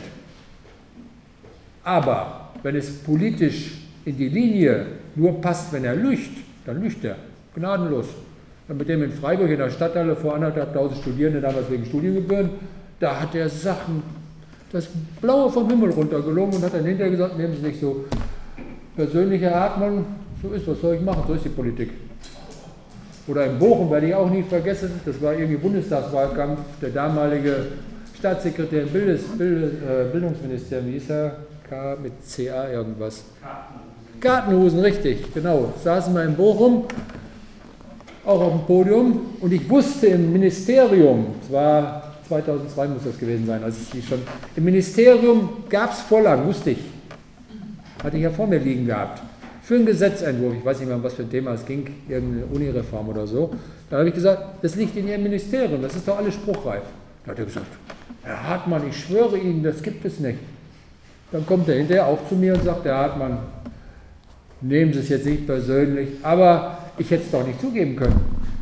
Aber wenn es politisch in die Linie nur passt, wenn er lügt, dann lügt er, gnadenlos. Und mit dem in Freiburg in der Stadthalle vor anderthalbtausend Studierenden, damals wegen Studiengebühren, da hat er Sachen, das Blaue vom Himmel runtergelogen und hat dann hinterher gesagt, nehmen Sie sich so persönlich, Herr Hartmann, so ist, was soll ich machen, so ist die Politik. Oder in Bochum werde ich auch nie vergessen, das war irgendwie Bundestagswahlkampf, der damalige Staatssekretär im Bildes, Bild, äh, Bildungsministerium, wie hieß er? K mit C A irgendwas. Gartenhusen, richtig, genau. Saßen wir in Bochum, auch auf dem Podium, und ich wusste im Ministerium, es war zweitausendzwei muss das gewesen sein, als ich schon, im Ministerium gab es Vorlagen, wusste ich, hatte ich ja vor mir liegen gehabt, für einen Gesetzentwurf, ich weiß nicht mehr, um was für ein Thema es ging, irgendeine Unireform oder so. Da habe ich gesagt, das liegt in Ihrem Ministerium, das ist doch alles spruchreif. Da hat er gesagt, Herr Hartmann, ich schwöre Ihnen, das gibt es nicht. Dann kommt er hinterher auch zu mir und sagt, Herr Hartmann, nehmen Sie es jetzt nicht persönlich, aber ich hätte es doch nicht zugeben können.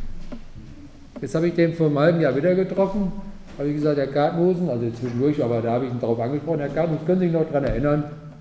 Jetzt habe ich den vor einem halben Jahr wieder getroffen, habe ich gesagt, Herr Gartenhusen, also zwischendurch, aber da habe ich ihn darauf angesprochen, Herr Gartenhusen, können Sie sich noch daran erinnern?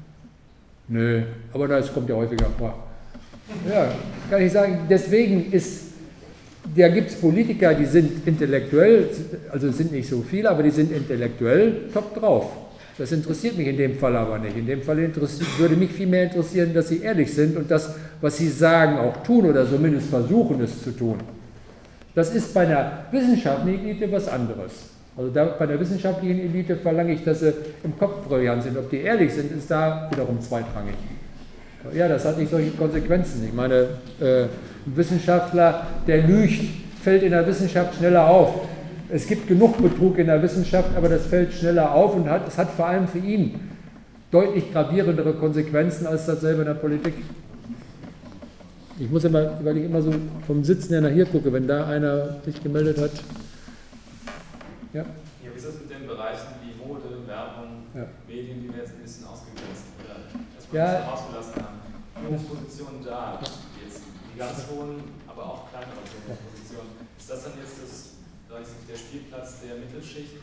Nö, aber das kommt ja häufiger vor. Ja, kann ich sagen, deswegen ist, da gibt es Politiker, die sind intellektuell, also sind nicht so viele, aber die sind intellektuell top drauf. Das interessiert mich in dem Fall aber nicht. In dem Fall würde mich viel mehr interessieren, dass sie ehrlich sind und das, was sie sagen, auch tun oder zumindest versuchen, es zu tun. Das ist bei einer wissenschaftlichen Elite was anderes. Also da, bei der wissenschaftlichen Elite verlange ich, dass sie im Kopf brillant sind. Ob die ehrlich sind, ist da wiederum zweitrangig. Ja, das hat nicht solche Konsequenzen. Ich meine, äh, ein Wissenschaftler, der lügt, fällt in der Wissenschaft schneller auf. Es gibt genug Betrug in der Wissenschaft, aber das fällt schneller auf und hat, es hat vor allem für ihn deutlich gravierendere Konsequenzen als dasselbe in der Politik. Ich muss immer, weil ich immer so vom Sitzen her nach hier gucke, wenn da einer sich gemeldet hat. Ja. Ja, wie ist das mit den Bereichen wie Mode, Werbung, ja. Medien, die wir jetzt ein bisschen ausgegrenzt oder das wir ja. ausgelassen haben? Führungspositionen da, jetzt die ganz hohen, aber auch kleinere Führungspositionen. Ist das dann jetzt das, der Spielplatz der Mittelschicht,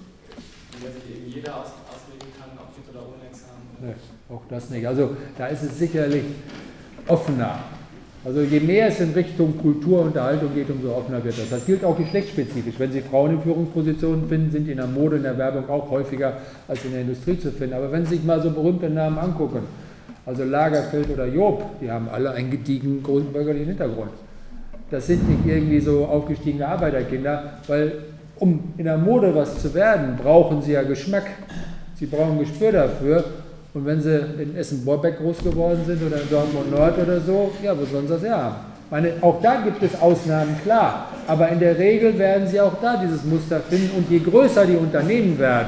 in der sich eben jeder aus, auslegen kann, ob mit oder ohne Examen? Nee, auch das nicht. Also da ist es sicherlich offener. Also je mehr es in Richtung Kultur und Unterhaltung geht, umso offener wird das. Das gilt auch geschlechtsspezifisch. Wenn Sie Frauen in Führungspositionen finden, sind die in der Mode, in der Werbung auch häufiger als in der Industrie zu finden. Aber wenn Sie sich mal so berühmte Namen angucken, also Lagerfeld oder Job, die haben alle einen gediegenen großen bürgerlichen Hintergrund. Das sind nicht irgendwie so aufgestiegene Arbeiterkinder, weil um in der Mode was zu werden, brauchen sie ja Geschmack. Sie brauchen Gespür dafür. Und wenn sie in Essen-Borbeck groß geworden sind oder in Dortmund Nord oder so, ja, wo sollen sie das herhaben? Meine, auch da gibt es Ausnahmen, klar. Aber in der Regel werden sie auch da dieses Muster finden. Und je größer die Unternehmen werden,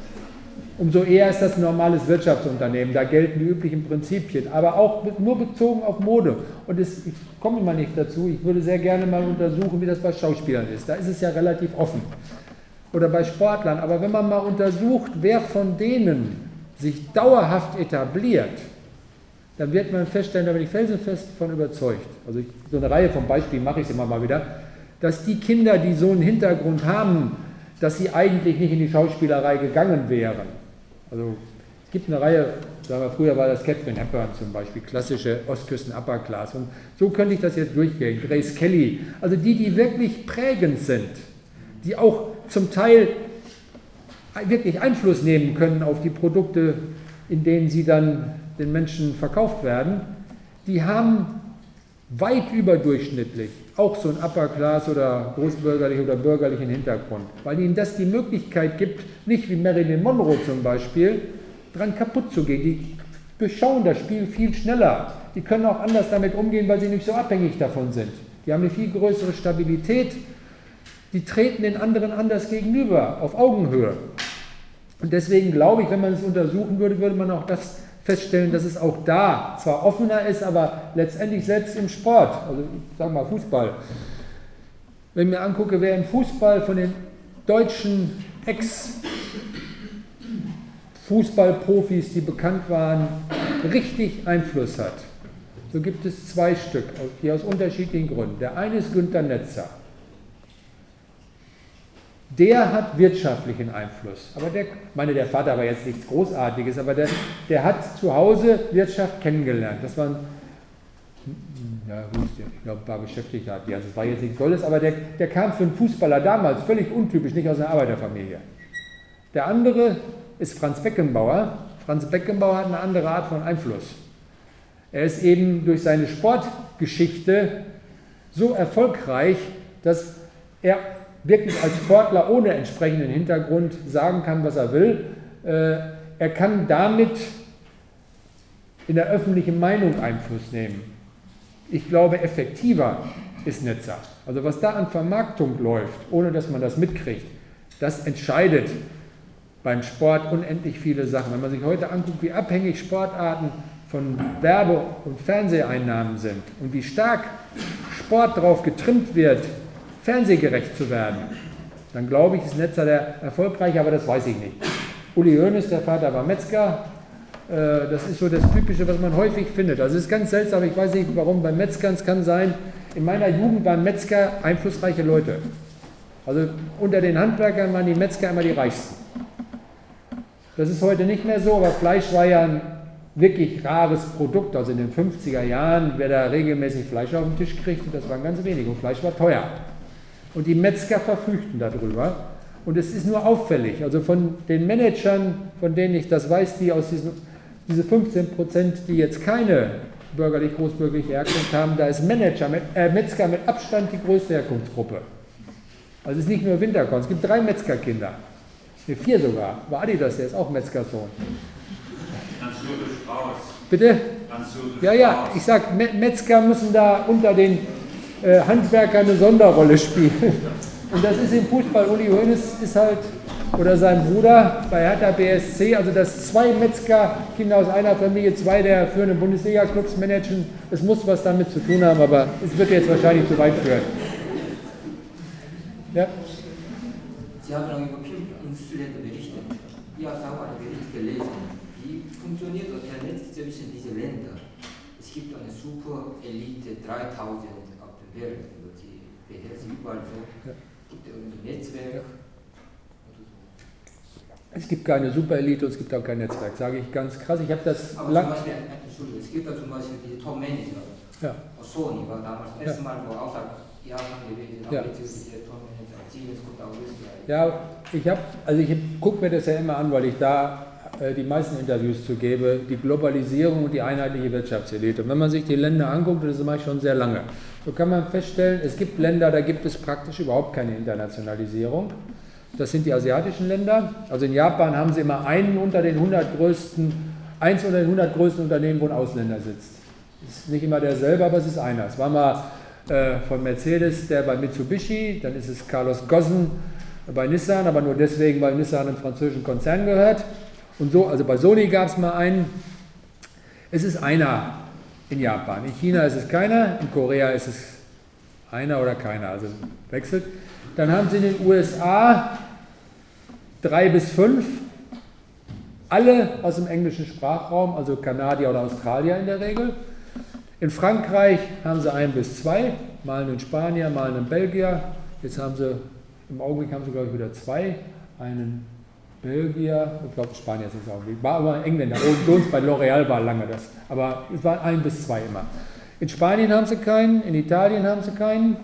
umso eher ist das ein normales Wirtschaftsunternehmen. Da gelten die üblichen Prinzipien. Aber auch nur bezogen auf Mode. Und es, ich komme mal nicht dazu, ich würde sehr gerne mal untersuchen, wie das bei Schauspielern ist. Da ist es ja relativ offen. Oder bei Sportlern. Aber wenn man mal untersucht, wer von denen sich dauerhaft etabliert, dann wird man feststellen, da bin ich felsenfest von überzeugt, also ich, so eine Reihe von Beispielen mache ich immer mal wieder, dass die Kinder, die so einen Hintergrund haben, dass sie eigentlich nicht in die Schauspielerei gegangen wären. Also es gibt eine Reihe, sagen wir, früher war das Katharine Hepburn zum Beispiel, klassische Ostküsten-Upper Class, und so könnte ich das jetzt durchgehen, Grace Kelly, also die, die wirklich prägend sind, die auch zum Teil wirklich Einfluss nehmen können auf die Produkte, in denen sie dann den Menschen verkauft werden, die haben weit überdurchschnittlich auch so einen Upper Class oder großbürgerlichen oder bürgerlichen Hintergrund, weil ihnen das die Möglichkeit gibt, nicht wie Marilyn Monroe zum Beispiel, dran kaputt zu gehen. Die durchschauen das Spiel viel schneller. Die können auch anders damit umgehen, weil sie nicht so abhängig davon sind. Die haben eine viel größere Stabilität. Die treten den anderen anders gegenüber, auf Augenhöhe. Und deswegen glaube ich, wenn man es untersuchen würde, würde man auch das feststellen, dass es auch da zwar offener ist, aber letztendlich selbst im Sport, also ich sage mal Fußball, wenn ich mir angucke, wer im Fußball von den deutschen Ex-Fußballprofis, die bekannt waren, richtig Einfluss hat, so gibt es zwei Stück, die aus unterschiedlichen Gründen. Der eine ist Günter Netzer. Der hat wirtschaftlichen Einfluss. Aber der, meine, der Vater war jetzt nichts Großartiges, aber der, der hat zu Hause Wirtschaft kennengelernt. Das waren, ja gut, ich glaube, ein paar Beschäftigte hatten die. Also es war jetzt nichts Tolles, aber der, der kam für einen Fußballer damals völlig untypisch, nicht aus einer Arbeiterfamilie. Der andere ist Franz Beckenbauer. Franz Beckenbauer hat eine andere Art von Einfluss. Er ist eben durch seine Sportgeschichte so erfolgreich, dass er wirklich als Sportler ohne entsprechenden Hintergrund sagen kann, was er will. Er kann damit in der öffentlichen Meinung Einfluss nehmen. Ich glaube, effektiver ist Netzer. Also was da an Vermarktung läuft, ohne dass man das mitkriegt, das entscheidet beim Sport unendlich viele Sachen. Wenn man sich heute anguckt, wie abhängig Sportarten von Werbe- und Fernseheinnahmen sind und wie stark Sport darauf getrimmt wird, fernsehgerecht zu werden, dann glaube ich, ist Netzer der erfolgreich, aber das weiß ich nicht. Uli Hoeneß, der Vater, war Metzger. Das ist so das Typische, was man häufig findet. Also es ist ganz seltsam, ich weiß nicht, warum bei Metzgern. Es kann sein, in meiner Jugend waren Metzger einflussreiche Leute. Also unter den Handwerkern waren die Metzger immer die Reichsten. Das ist heute nicht mehr so, aber Fleisch war ja ein wirklich rares Produkt. Also in den fünfziger Jahren, wer da regelmäßig Fleisch auf den Tisch kriegte, das waren ganz wenige und Fleisch war teuer. Und die Metzger verfügten darüber. Und es ist nur auffällig, also von den Managern, von denen ich das weiß, die aus diesen, diese fünfzehn Prozent, die jetzt keine bürgerlich-großbürgerliche Herkunft haben, da ist Manager, mit, äh, Metzger mit Abstand die größte Herkunftsgruppe. Also es ist nicht nur Winterkorn, es gibt drei Metzgerkinder, nee, vier sogar, war Adidas, der ist auch Metzgersohn. Französisch raus. Bitte? Französisch ja, ja, raus. ich sag, Metzger müssen da unter den äh, Handwerkern eine Sonderrolle spielen. Und das ist im Fußball, Uli Hoeneß ist halt, oder sein Bruder bei Hertha B S C, also dass zwei Metzgerkinder aus einer Familie, zwei der führenden Bundesliga-Clubs managen, es muss was damit zu tun haben, aber es wird jetzt wahrscheinlich zu weit führen. Ja? Sie haben auch über Institute berichtet. Ich habe auch einen Bericht gelesen. Wie funktioniert oder vernetzt zwischen diesen Ländern? Es gibt eine super Elite, dreitausend auf der Welt, die beherrschen überall so. Ja. Gibt es irgendwie Netzwerk? Ja. Es gibt keine Superelite und es gibt auch kein Netzwerk, sage ich ganz krass. Ich habe das Aber lang zum Beispiel, Entschuldigung, es gibt ja zum Beispiel diese Top-Manager. ja. Sony war damals das erste Ja. Mal, wo außer Japan gewesen ist, Ja. aber jetzt ist der Top-Manager. Siemens kommt aus Österreich. Ja, ich habe, also ich gucke mir das ja immer an, weil ich da äh, die meisten Interviews zu gebe, die Globalisierung und die einheitliche Wirtschaftselite. Und wenn man sich die Länder anguckt, und das mache ich schon sehr lange, so kann man feststellen, es gibt Länder, da gibt es praktisch überhaupt keine Internationalisierung. Das sind die asiatischen Länder. Also in Japan haben sie immer einen unter den hundert größten, eins unter den hundert größten Unternehmen, wo ein Ausländer sitzt. Ist nicht immer derselbe, aber es ist einer. Es war mal äh, von Mercedes, der bei Mitsubishi, dann ist es Carlos Ghosn bei Nissan, aber nur deswegen, weil Nissan einem französischen Konzern gehört. Und so, also bei Sony gab es mal einen. Es ist einer in Japan. In China ist es keiner, in Korea ist es einer oder keiner, also wechselt. Dann haben sie in den U S A drei bis fünf, alle aus dem englischen Sprachraum, also Kanadier oder Australier in der Regel. In Frankreich haben sie ein bis zwei, mal einen Spanier, mal einen Belgier. Jetzt haben sie, im Augenblick haben sie glaube ich wieder zwei, einen Belgier, ich glaube Spanier ist es auch nicht, war aber ein Engländer. Und bei L'Oreal war lange das, aber es waren ein bis zwei immer. In Spanien haben sie keinen, in Italien haben sie keinen.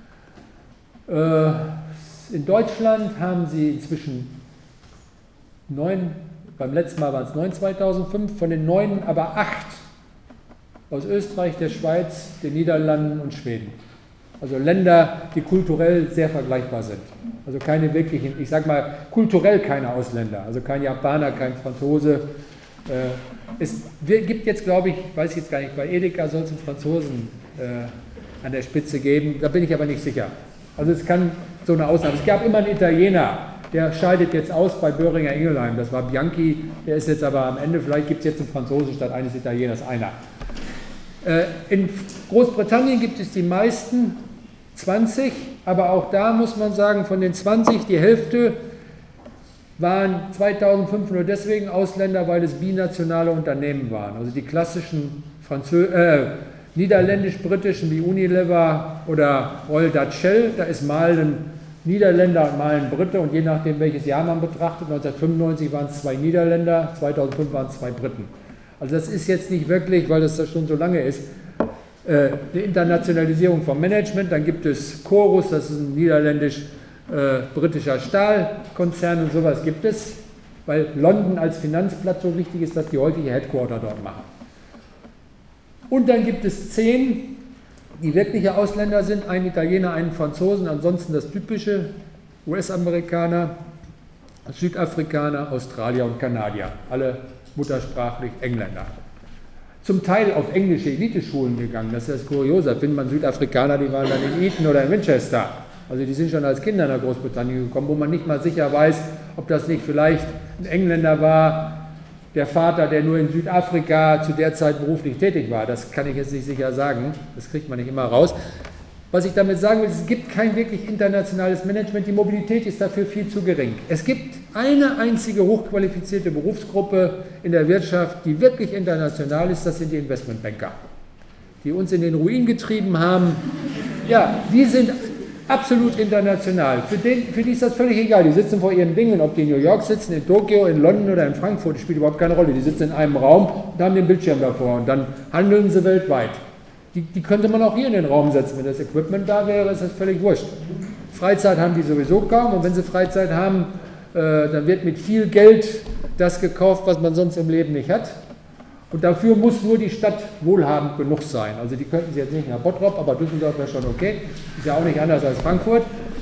In Deutschland haben sie inzwischen neun, beim letzten Mal waren es neun zweitausendfünf, von den neun aber acht aus Österreich, der Schweiz, den Niederlanden und Schweden. Also Länder, die kulturell sehr vergleichbar sind. Also keine wirklichen, ich sag mal, kulturell keine Ausländer, also kein Japaner, kein Franzose. Es gibt jetzt, glaube ich, weiß ich jetzt gar nicht, bei Edeka soll es einen Franzosen an der Spitze geben, da bin ich aber nicht sicher. Also es kann so eine Ausnahme. Es gab immer einen Italiener, der scheidet jetzt aus bei Böhringer Ingelheim. Das war Bianchi, der ist jetzt aber am Ende, vielleicht gibt es jetzt einen Franzosen statt eines Italieners, einer. In Großbritannien gibt es die meisten, zwanzig, aber auch da muss man sagen, von den zwanzig, die Hälfte waren zweitausendfünf nur deswegen Ausländer, weil es binationale Unternehmen waren. Also die klassischen Franzö äh, niederländisch-britischen wie Unilever oder Royal Dutch Shell, da ist mal ein Niederländer und mal ein Brite und je nachdem welches Jahr man betrachtet, neunzehnhundertfünfundneunzig waren es zwei Niederländer, zweitausendfünf waren es zwei Briten. Also das ist jetzt nicht wirklich, weil das da schon so lange ist, eine Internationalisierung vom Management. Dann gibt es Chorus, das ist ein niederländisch-britischer Stahlkonzern und sowas gibt es, weil London als Finanzplatz so wichtig ist, dass die häufige Headquarter dort machen. Und dann gibt es zehn, die wirkliche Ausländer sind, ein Italiener, einen Franzosen, ansonsten das typische U S-Amerikaner, Südafrikaner, Australier und Kanadier, alle muttersprachlich Engländer. Zum Teil auf englische Eliteschulen gegangen, das ist das Kuriose, da findet man Südafrikaner, die waren dann in Eton oder in Winchester. Also die sind schon als Kinder nach Großbritannien gekommen, wo man nicht mal sicher weiß, ob das nicht vielleicht ein Engländer war, der Vater, der nur in Südafrika zu der Zeit beruflich tätig war. Das kann ich jetzt nicht sicher sagen, das kriegt man nicht immer raus. Was ich damit sagen will, es gibt kein wirklich internationales Management, die Mobilität ist dafür viel zu gering. Es gibt eine einzige hochqualifizierte Berufsgruppe in der Wirtschaft, die wirklich international ist, das sind die Investmentbanker, die uns in den Ruin getrieben haben. Ja, die sind absolut international. Für, den, für die ist das völlig egal. Die sitzen vor ihren Dingen, ob die in New York sitzen, in Tokio, in London oder in Frankfurt, das spielt überhaupt keine Rolle. Die sitzen in einem Raum und haben den Bildschirm davor und dann handeln sie weltweit. Die, die könnte man auch hier in den Raum setzen. Wenn das Equipment da wäre, ist das völlig wurscht. Freizeit haben die sowieso kaum und wenn sie Freizeit haben, äh, dann wird mit viel Geld das gekauft, was man sonst im Leben nicht hat. Und dafür muss nur die Stadt wohlhabend genug sein. Also die könnten sie jetzt nicht nach Bottrop, aber Düsseldorf wäre schon okay. Ist ja auch nicht anders als Frankfurt.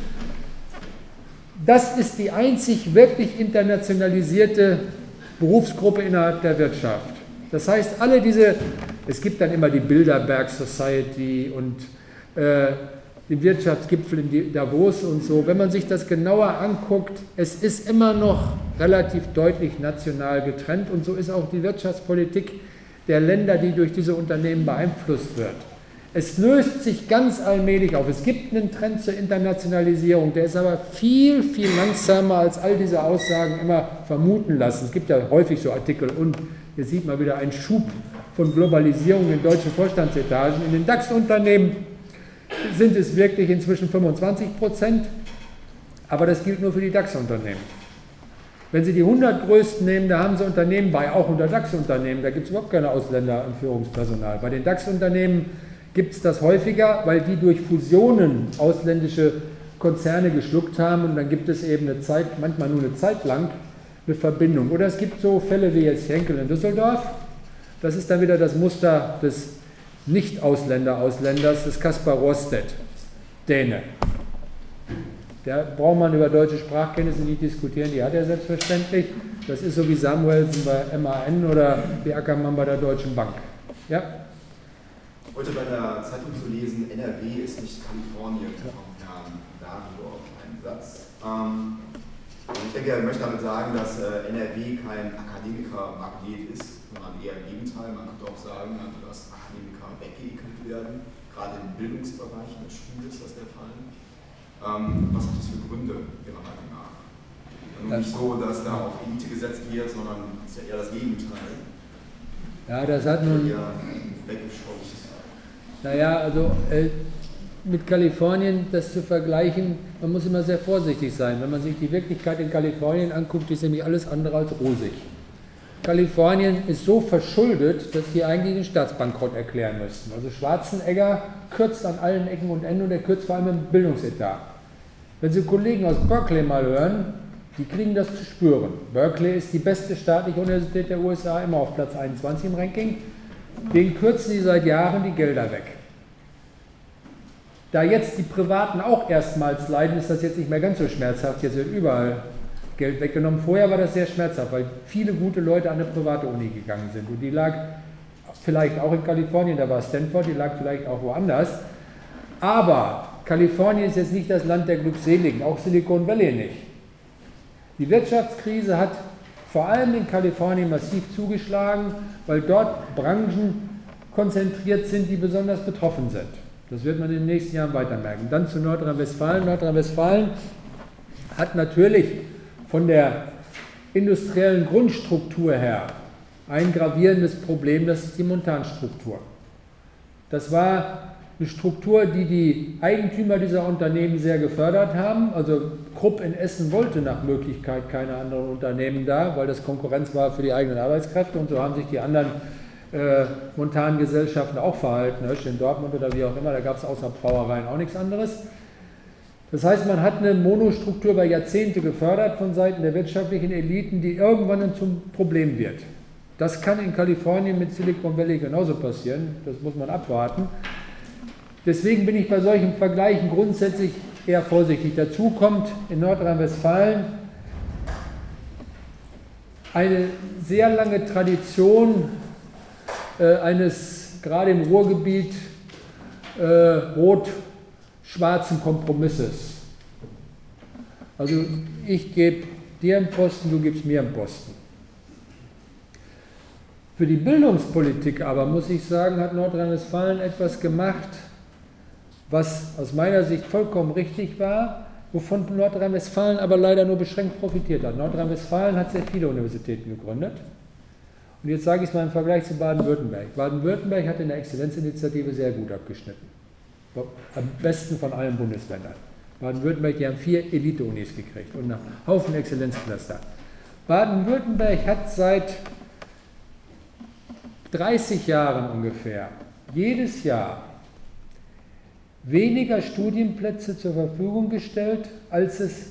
Das ist die einzig wirklich internationalisierte Berufsgruppe innerhalb der Wirtschaft. Das heißt, alle diese, es gibt dann immer die Bilderberg Society und äh, den Wirtschaftsgipfel in Davos und so. Wenn man sich das genauer anguckt, es ist immer noch relativ deutlich national getrennt und so ist auch die Wirtschaftspolitik der Länder, die durch diese Unternehmen beeinflusst wird. Es löst sich ganz allmählich auf. Es gibt einen Trend zur Internationalisierung, der ist aber viel, viel langsamer, als all diese Aussagen immer vermuten lassen. Es gibt ja häufig so Artikel und hier sieht man wieder einen Schub von Globalisierung in deutschen Vorstandsetagen. In den DAX-Unternehmen sind es wirklich inzwischen fünfundzwanzig Prozent, aber das gilt nur für die DAX-Unternehmen. Wenn Sie die hundert größten nehmen, da haben Sie Unternehmen bei, auch unter DAX-Unternehmen, da gibt es überhaupt keine Ausländer im Führungspersonal. Bei den DAX-Unternehmen gibt es das häufiger, weil die durch Fusionen ausländische Konzerne geschluckt haben und dann gibt es eben eine Zeit, manchmal nur eine Zeit lang, eine Verbindung. Oder es gibt so Fälle wie jetzt Henkel in Düsseldorf, das ist dann wieder das Muster des Nicht-Ausländer-Ausländers, des Kaspar Rostedt, Däne. Der braucht man über deutsche Sprachkenntnisse nicht diskutieren, die hat er selbstverständlich. Das ist so wie Samuelsen bei M A N oder wie Ackermann bei der Deutschen Bank. Ja? Heute bei der Zeitung zu lesen, N R W ist nicht Kalifornien, vom Herrn Dario, ein Satz. Ähm, ich denke, er möchte damit sagen, dass äh, N R W kein Akademiker-Magnet ist, sondern eher im Gegenteil. Man könnte auch sagen, also, dass Akademiker weggeekelt werden, gerade im Bildungsbereich, in der Schule ist das der Fall. Ähm, was hat das für Gründe, Ihrer Meinung nach? Und nicht so, dass da auf Elite gesetzt wird, sondern es ist ja eher das Gegenteil. Ja, das hat nun... Ja, weggeschaut. Naja, also äh, mit Kalifornien das zu vergleichen, man muss immer sehr vorsichtig sein. Wenn man sich die Wirklichkeit in Kalifornien anguckt, ist nämlich alles andere als rosig. Kalifornien ist so verschuldet, dass die eigentlich einen Staatsbankrott erklären müssten. Also Schwarzenegger kürzt an allen Ecken und Enden und er kürzt vor allem im Bildungsetat. Wenn Sie Kollegen aus Berkeley mal hören, die kriegen das zu spüren. Berkeley ist die beste staatliche Universität der U S A, immer auf Platz einundzwanzig im Ranking. Den kürzen sie seit Jahren die Gelder weg. Da jetzt die Privaten auch erstmals leiden, ist das jetzt nicht mehr ganz so schmerzhaft. Jetzt wird überall Geld weggenommen. Vorher war das sehr schmerzhaft, weil viele gute Leute an eine private Uni gegangen sind. Und die lag vielleicht auch in Kalifornien, da war Stanford, die lag vielleicht auch woanders. Aber Kalifornien ist jetzt nicht das Land der Glückseligen, auch Silicon Valley nicht. Die Wirtschaftskrise hat vor allem in Kalifornien massiv zugeschlagen, weil dort Branchen konzentriert sind, die besonders betroffen sind. Das wird man in den nächsten Jahren weiter merken. Dann zu Nordrhein-Westfalen. Nordrhein-Westfalen hat natürlich von der industriellen Grundstruktur her ein gravierendes Problem, das ist die Montanstruktur. Das war eine Struktur, die die Eigentümer dieser Unternehmen sehr gefördert haben. Also Krupp in Essen wollte nach Möglichkeit keine anderen Unternehmen da, weil das Konkurrenz war für die eigenen Arbeitskräfte und so haben sich die anderen äh, Montangesellschaften auch verhalten. Hösch in Dortmund oder wie auch immer, da gab es außer Brauereien auch nichts anderes. Das heißt, man hat eine Monostruktur über Jahrzehnte gefördert von Seiten der wirtschaftlichen Eliten, die irgendwann zum Problem wird. Das kann in Kalifornien mit Silicon Valley genauso passieren, das muss man abwarten. Deswegen bin ich bei solchen Vergleichen grundsätzlich eher vorsichtig. Dazu kommt in Nordrhein-Westfalen eine sehr lange Tradition äh, eines, gerade im Ruhrgebiet, äh, rot-schwarzen Kompromisses. Also ich gebe dir einen Posten, du gibst mir einen Posten. Für die Bildungspolitik aber, muss ich sagen, hat Nordrhein-Westfalen etwas gemacht, was aus meiner Sicht vollkommen richtig war, wovon Nordrhein-Westfalen aber leider nur beschränkt profitiert hat. Nordrhein-Westfalen hat sehr viele Universitäten gegründet. Und jetzt sage ich es mal im Vergleich zu Baden-Württemberg. Baden-Württemberg hat in der Exzellenzinitiative sehr gut abgeschnitten. Am besten von allen Bundesländern. Baden-Württemberg, die haben vier Elite-Unis gekriegt und einen Haufen Exzellenzcluster. Baden-Württemberg hat seit dreißig Jahren ungefähr jedes Jahr weniger Studienplätze zur Verfügung gestellt, als es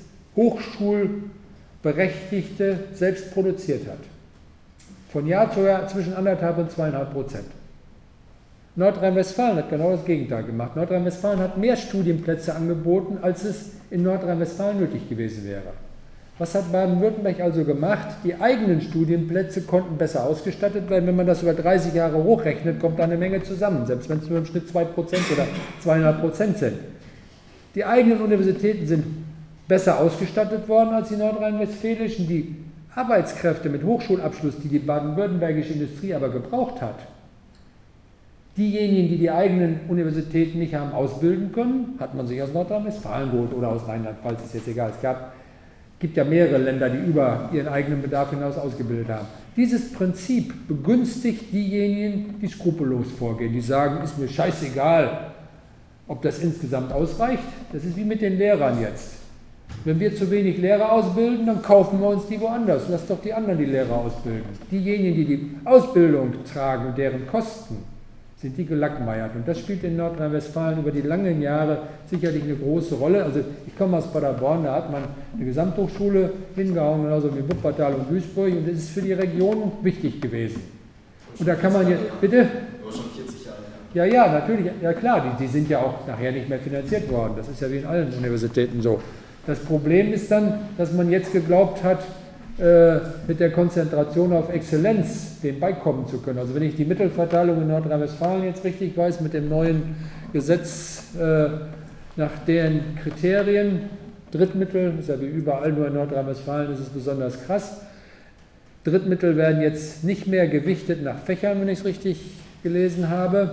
Hochschulberechtigte selbst produziert hat. Von Jahr zu Jahr zwischen anderthalb und zweieinhalb Prozent. Nordrhein-Westfalen hat genau das Gegenteil gemacht. Nordrhein-Westfalen hat mehr Studienplätze angeboten, als es in Nordrhein-Westfalen nötig gewesen wäre. Was hat Baden-Württemberg also gemacht? Die eigenen Studienplätze konnten besser ausgestattet werden. Wenn man das über dreißig Jahre hochrechnet, kommt da eine Menge zusammen, selbst wenn es nur im Schnitt zwei Prozent oder zweieinhalb Prozent sind. Die eigenen Universitäten sind besser ausgestattet worden als die nordrhein-westfälischen. Die Arbeitskräfte mit Hochschulabschluss, die die baden-württembergische Industrie aber gebraucht hat, diejenigen, die die eigenen Universitäten nicht haben ausbilden können, hat man sich aus Nordrhein-Westfalen geholt oder aus Rheinland-Pfalz, ist jetzt egal. Es gab gibt ja mehrere Länder, die über ihren eigenen Bedarf hinaus ausgebildet haben. Dieses Prinzip begünstigt diejenigen, die skrupellos vorgehen, die sagen, ist mir scheißegal, ob das insgesamt ausreicht. Das ist wie mit den Lehrern jetzt. Wenn wir zu wenig Lehrer ausbilden, dann kaufen wir uns die woanders. Lass doch die anderen die Lehrer ausbilden. Diejenigen, die die Ausbildung tragen und deren Kosten, sind die gelackmeiert. Und das spielt in Nordrhein-Westfalen über die langen Jahre sicherlich eine große Rolle. Also ich komme aus Paderborn, da hat man eine Gesamthochschule hingehauen, genauso wie Wuppertal und Duisburg, und das ist für die Region wichtig gewesen. Und da kann man jetzt, bitte? Schon vierzig Jahre. Ja, ja, natürlich, ja klar, die, die sind ja auch nachher nicht mehr finanziert worden. Das ist ja wie in allen Universitäten so. Das Problem ist dann, dass man jetzt geglaubt hat, äh, mit der Konzentration auf Exzellenz dem beikommen zu können. Also wenn ich die Mittelverteilung in Nordrhein-Westfalen jetzt richtig weiß, mit dem neuen Gesetz äh, nach deren Kriterien, Drittmittel, ist ja wie überall, nur in Nordrhein-Westfalen ist es besonders krass, Drittmittel werden jetzt nicht mehr gewichtet nach Fächern, wenn ich es richtig gelesen habe.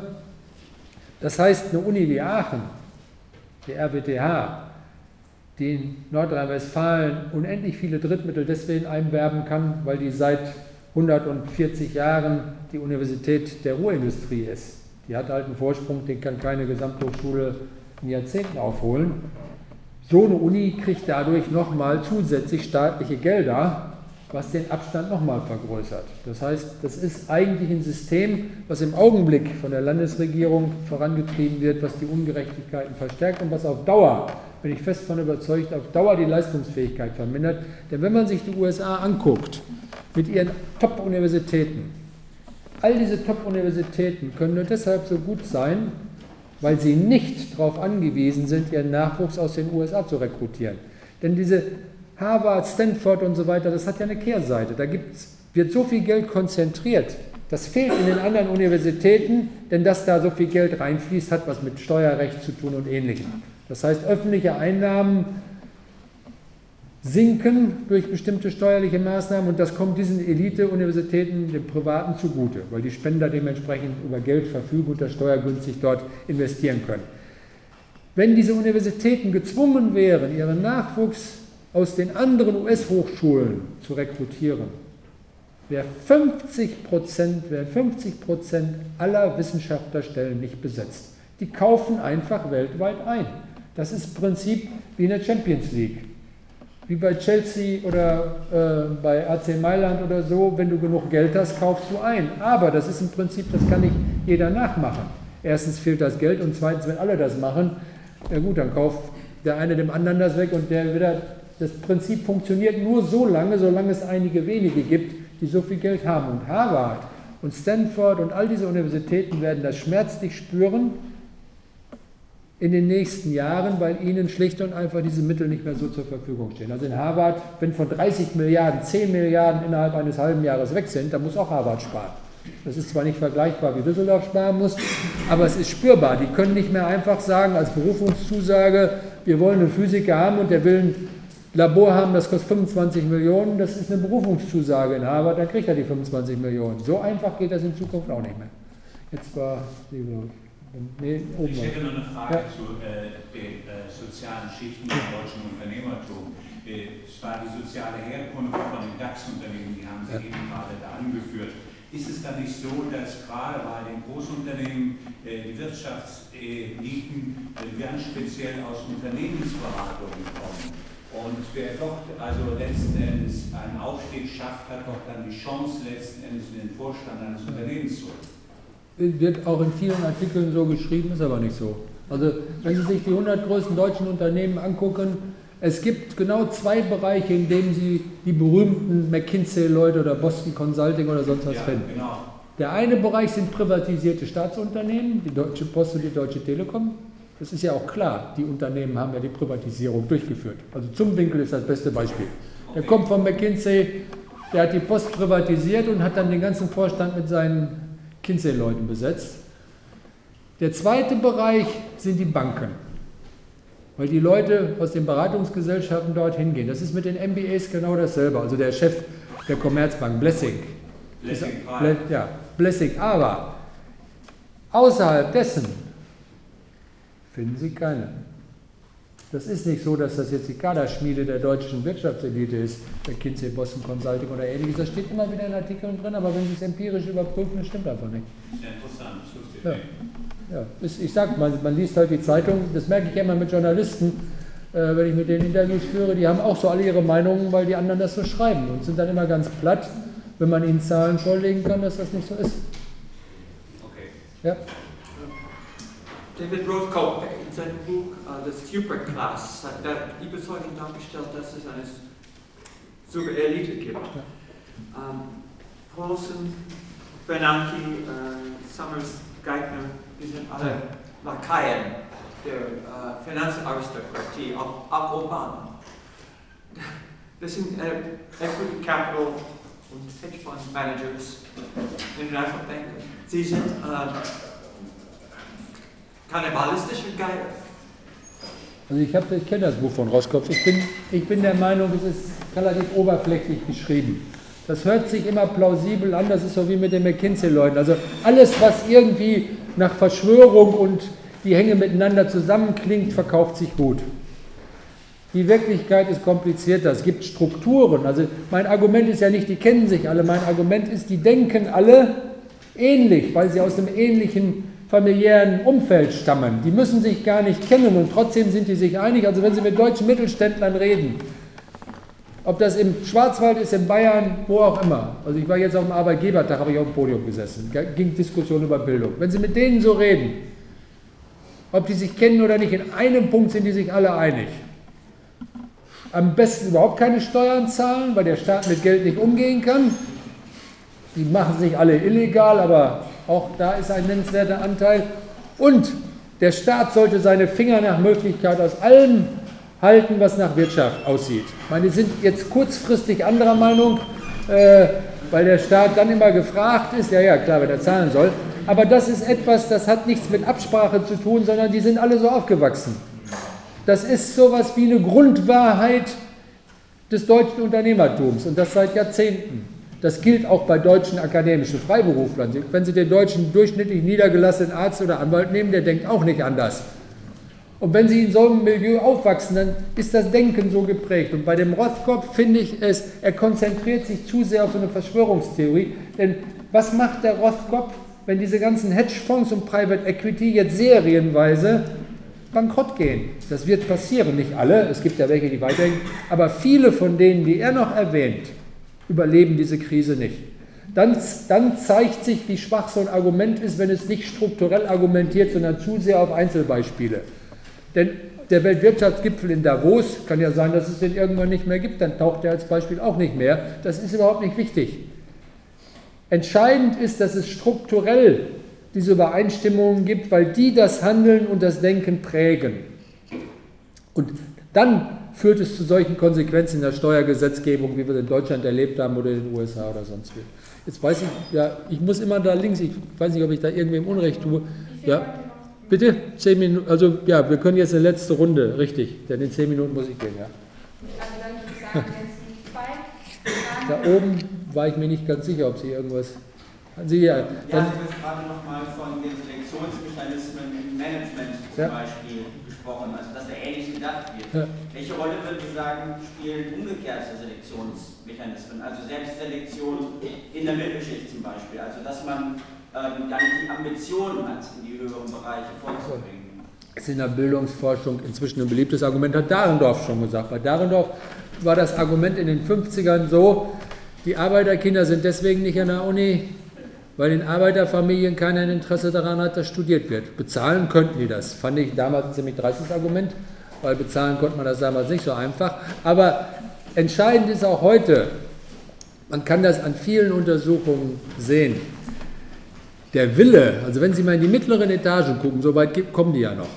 Das heißt, eine Uni wie Aachen, die R W T H, die in Nordrhein-Westfalen unendlich viele Drittmittel deswegen einwerben kann, weil die seit hundertvierzig Jahren die Universität der Ruhrindustrie ist. Die hat halt einen Vorsprung, den kann keine Gesamthochschule in Jahrzehnten aufholen. So eine Uni kriegt dadurch nochmal zusätzlich staatliche Gelder, was den Abstand nochmal vergrößert. Das heißt, das ist eigentlich ein System, was im Augenblick von der Landesregierung vorangetrieben wird, was die Ungerechtigkeiten verstärkt und was auf Dauer, bin ich fest davon überzeugt, auf Dauer die Leistungsfähigkeit vermindert. Denn wenn man sich die U S A anguckt, mit ihren Top-Universitäten, all diese Top-Universitäten können nur deshalb so gut sein, weil sie nicht darauf angewiesen sind, ihren Nachwuchs aus den U S A zu rekrutieren. Denn diese Harvard, Stanford und so weiter, das hat ja eine Kehrseite. Da gibt's, wird so viel Geld konzentriert. Das fehlt in den anderen Universitäten, denn dass da so viel Geld reinfließt, hat was mit Steuerrecht zu tun und Ähnlichem. Das heißt, öffentliche Einnahmen sinken durch bestimmte steuerliche Maßnahmen und das kommt diesen Elite-Universitäten, den Privaten, zugute, weil die Spender dementsprechend über Geld verfügen und das steuergünstig dort investieren können. Wenn diese Universitäten gezwungen wären, ihren Nachwuchs aus den anderen U S-Hochschulen zu rekrutieren, wäre fünfzig Prozent, wären fünfzig Prozent aller Wissenschaftlerstellen nicht besetzt. Die kaufen einfach weltweit ein. Das ist im Prinzip wie in der Champions League. Wie bei Chelsea oder äh, bei A C Mailand oder so, wenn du genug Geld hast, kaufst du ein. Aber das ist im Prinzip, das kann nicht jeder nachmachen. Erstens fehlt das Geld und zweitens, wenn alle das machen, ja gut, dann kauft der eine dem anderen das weg und der wieder. Das Prinzip funktioniert nur so lange, solange es einige wenige gibt, die so viel Geld haben. Und Harvard und Stanford und all diese Universitäten werden das schmerzlich spüren in den nächsten Jahren, weil ihnen schlicht und einfach diese Mittel nicht mehr so zur Verfügung stehen. Also in Harvard, wenn von dreißig Milliarden zehn Milliarden innerhalb eines halben Jahres weg sind, dann muss auch Harvard sparen. Das ist zwar nicht vergleichbar, wie Düsseldorf sparen muss, aber es ist spürbar. Die können nicht mehr einfach sagen als Berufungszusage, wir wollen einen Physiker haben und der will ein Labor haben, das kostet fünfundzwanzig Millionen, das ist eine Berufungszusage in Harvard, dann kriegt er die fünfundzwanzig Millionen. So einfach geht das in Zukunft auch nicht mehr. Jetzt war, nee, oben. Ich hätte noch eine Frage ja. zu äh, den äh, sozialen Schichten im deutschen Unternehmertum. Äh, es war die soziale Herkunft von den DAX-Unternehmen, die haben Sie ja. eben gerade da angeführt. Ist es dann nicht so, dass gerade bei den Großunternehmen äh, die Wirtschaftseliten äh, ganz speziell aus Unternehmensberatungen kommen? Und wer dort also letzten Endes einen Aufstieg schafft, hat doch dann die Chance, letzten Endes in den Vorstand eines Unternehmens zu. Wird auch in vielen Artikeln so geschrieben, ist aber nicht so. Also wenn Sie sich die hundert größten deutschen Unternehmen angucken, es gibt genau zwei Bereiche, in denen Sie die berühmten McKinsey-Leute oder Boston Consulting oder sonst was ja, finden. Genau. Der eine Bereich sind privatisierte Staatsunternehmen, die Deutsche Post und die Deutsche Telekom. Das ist ja auch klar, die Unternehmen haben ja die Privatisierung durchgeführt. Also Zumwinkel ist das beste Beispiel. Der kommt von McKinsey, der hat die Post privatisiert und hat dann den ganzen Vorstand mit seinen McKinsey-Leuten besetzt. Der zweite Bereich sind die Banken, weil die Leute aus den Beratungsgesellschaften dort hingehen. Das ist mit den M B As genau dasselbe. Also der Chef der Commerzbank, Blessing. Blessing, ist, ja, Blessing. Aber außerhalb dessen finden Sie keine. Das ist nicht so, dass das jetzt die Kaderschmiede der deutschen Wirtschaftselite ist, McKinsey, Boston Consulting oder ähnliches. Das steht immer wieder in Artikeln drin, aber wenn Sie es empirisch überprüfen, das stimmt einfach nicht. Sehr interessant, das ja. Ja. Ich sage, man, man liest halt die Zeitung, das merke ich immer mit Journalisten, äh, wenn ich mit denen Interviews führe, die haben auch so alle ihre Meinungen, weil die anderen das so schreiben und sind dann immer ganz platt, wenn man ihnen Zahlen vorlegen kann, dass das nicht so ist. Okay. Ja. David Rothkopf in seinem Buch uh, The Superclass hat die Überzeugung dargestellt, dass es eine Superelite gibt. Ja. Um, Paulson, Bernanke, uh, Summers, Geithner, die sind alle ja. Lakaien der uh, Finanzaristokratie, auch, auch Obama. Das sind uh, Equity Capital und Hedgefonds Managers, International Banker. Sie sind uh, kannibalistische Geier. Also ich, ich kenne das Buch von Rothkopf. Ich bin, ich bin der Meinung, es ist relativ oberflächlich geschrieben. Das hört sich immer plausibel an, das ist so wie mit den McKinsey-Leuten. Also alles, was irgendwie nach Verschwörung und die hängen miteinander zusammenklingt, verkauft sich gut. Die Wirklichkeit ist komplizierter, es gibt Strukturen. Also mein Argument ist ja nicht, die kennen sich alle, mein Argument ist, die denken alle ähnlich, weil sie aus einem ähnlichen familiären Umfeld stammen. Die müssen sich gar nicht kennen und trotzdem sind die sich einig. Also wenn Sie mit deutschen Mittelständlern reden, ob das im Schwarzwald ist, in Bayern, wo auch immer. Also ich war jetzt auf dem Arbeitgebertag, habe ich auf dem Podium gesessen, ging Diskussion über Bildung. Wenn Sie mit denen so reden, ob die sich kennen oder nicht, in einem Punkt sind die sich alle einig. Am besten überhaupt keine Steuern zahlen, weil der Staat mit Geld nicht umgehen kann. Die machen sich alle illegal, aber auch da ist ein nennenswerter Anteil. Und der Staat sollte seine Finger nach Möglichkeit aus allem halten, was nach Wirtschaft aussieht. Ich meine, die sind jetzt kurzfristig anderer Meinung, äh, weil der Staat dann immer gefragt ist, ja, ja, klar, wenn er zahlen soll. Aber das ist etwas, das hat nichts mit Absprache zu tun, sondern die sind alle so aufgewachsen. Das ist sowas wie eine Grundwahrheit des deutschen Unternehmertums und das seit Jahrzehnten. Das gilt auch bei deutschen akademischen Freiberuflern. Wenn Sie den deutschen durchschnittlich niedergelassenen Arzt oder Anwalt nehmen, der denkt auch nicht anders. Und wenn Sie in so einem Milieu aufwachsen, dann ist das Denken so geprägt. Und bei dem Rothkopf finde ich es, er konzentriert sich zu sehr auf so eine Verschwörungstheorie. Denn was macht der Rothkopf, wenn diese ganzen Hedgefonds und Private Equity jetzt serienweise bankrott gehen? Das wird passieren, nicht alle, es gibt ja welche, die weitergehen, aber viele von denen, die er noch erwähnt, überleben diese Krise nicht. Dann, dann zeigt sich, wie schwach so ein Argument ist, wenn es nicht strukturell argumentiert, sondern zu sehr auf Einzelbeispiele. Denn der Weltwirtschaftsgipfel in Davos, kann ja sein, dass es den irgendwann nicht mehr gibt, dann taucht er als Beispiel auch nicht mehr. Das ist überhaupt nicht wichtig. Entscheidend ist, dass es strukturell diese Übereinstimmungen gibt, weil die das Handeln und das Denken prägen. Und dann führt es zu solchen Konsequenzen in der Steuergesetzgebung, wie wir in Deutschland erlebt haben oder in den U S A oder sonst wie. Jetzt weiß ich, ja, ich muss immer da links, ich weiß nicht, ob ich da irgendwem Unrecht tue. Ja, bitte, zehn Minuten, also ja, wir können jetzt eine letzte Runde, richtig, denn in zehn Minuten muss ich gehen, ja. Also dann würde ich sagen, jetzt die zwei Da oben war ich mir nicht ganz sicher, ob Sie irgendwas... Sie, ja, ja, Sie haben jetzt gerade nochmal von den Selektionsmechanismen im Management zum ja. Beispiel gesprochen, also dass da ähnlich gedacht wird. Ja. Welche Rolle würden Sie sagen, spielen umgekehrte Selektionsmechanismen, also Selbstselektion in der Mittelschicht zum Beispiel, also dass man ähm, gar nicht die Ambitionen hat, in die höheren Bereiche vorzubringen? Das ist in der Bildungsforschung inzwischen ein beliebtes Argument, hat Dahrendorf schon gesagt. Bei Dahrendorf war das Argument in den fünfzigern so, die Arbeiterkinder sind deswegen nicht an der Uni, weil in Arbeiterfamilien keiner ein Interesse daran hat, dass studiert wird. Bezahlen könnten die das. Fand ich damals ein ziemlich dreistes Argument, weil bezahlen konnte man das damals nicht so einfach. Aber entscheidend ist auch heute, man kann das an vielen Untersuchungen sehen, der Wille, also wenn Sie mal in die mittleren Etagen gucken, so weit kommen die ja noch,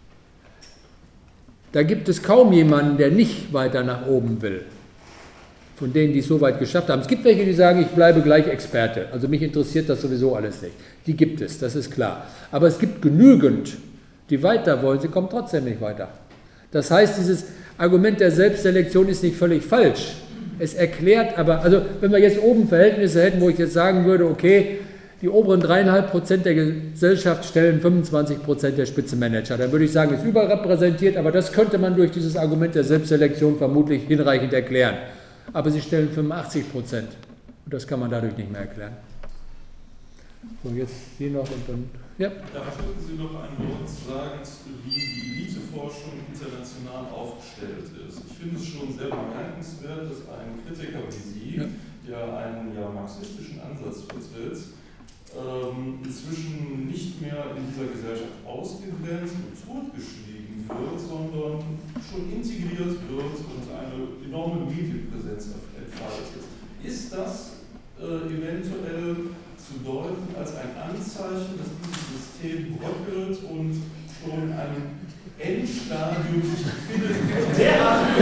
da gibt es kaum jemanden, der nicht weiter nach oben will. Von denen, die es so weit geschafft haben. Es gibt welche, die sagen, ich bleibe gleich Experte. Also mich interessiert das sowieso alles nicht. Die gibt es, das ist klar. Aber es gibt genügend, die weiter wollen, sie kommen trotzdem nicht weiter. Das heißt, dieses Argument der Selbstselektion ist nicht völlig falsch. Es erklärt aber, also wenn wir jetzt oben Verhältnisse hätten, wo ich jetzt sagen würde, okay, die oberen dreieinhalb Prozent der Gesellschaft stellen fünfundzwanzig Prozent der Spitzenmanager, dann würde ich sagen, ist überrepräsentiert, aber das könnte man durch dieses Argument der Selbstselektion vermutlich hinreichend erklären. Aber sie stellen fünfundachtzig Prozent. Und das kann man dadurch nicht mehr erklären. So, jetzt hier noch und dann. Ja. Da könnten Sie noch ein Wort sagen, wie die Eliteforschung international aufgestellt ist. Ich finde es schon sehr bemerkenswert, dass ein Kritiker wie Sie, ja. der einen ja marxistischen Ansatz vertritt, ähm, inzwischen nicht mehr in dieser Gesellschaft ausgegrenzt und totgeschwiegen wird, sondern schon integriert wird und eine enorme Medienpräsenz entfaltet. Ist das äh, eventuell zu deuten als ein Anzeichen, dass dieses System bröckelt und schon ein Endstadium sich befindet, derart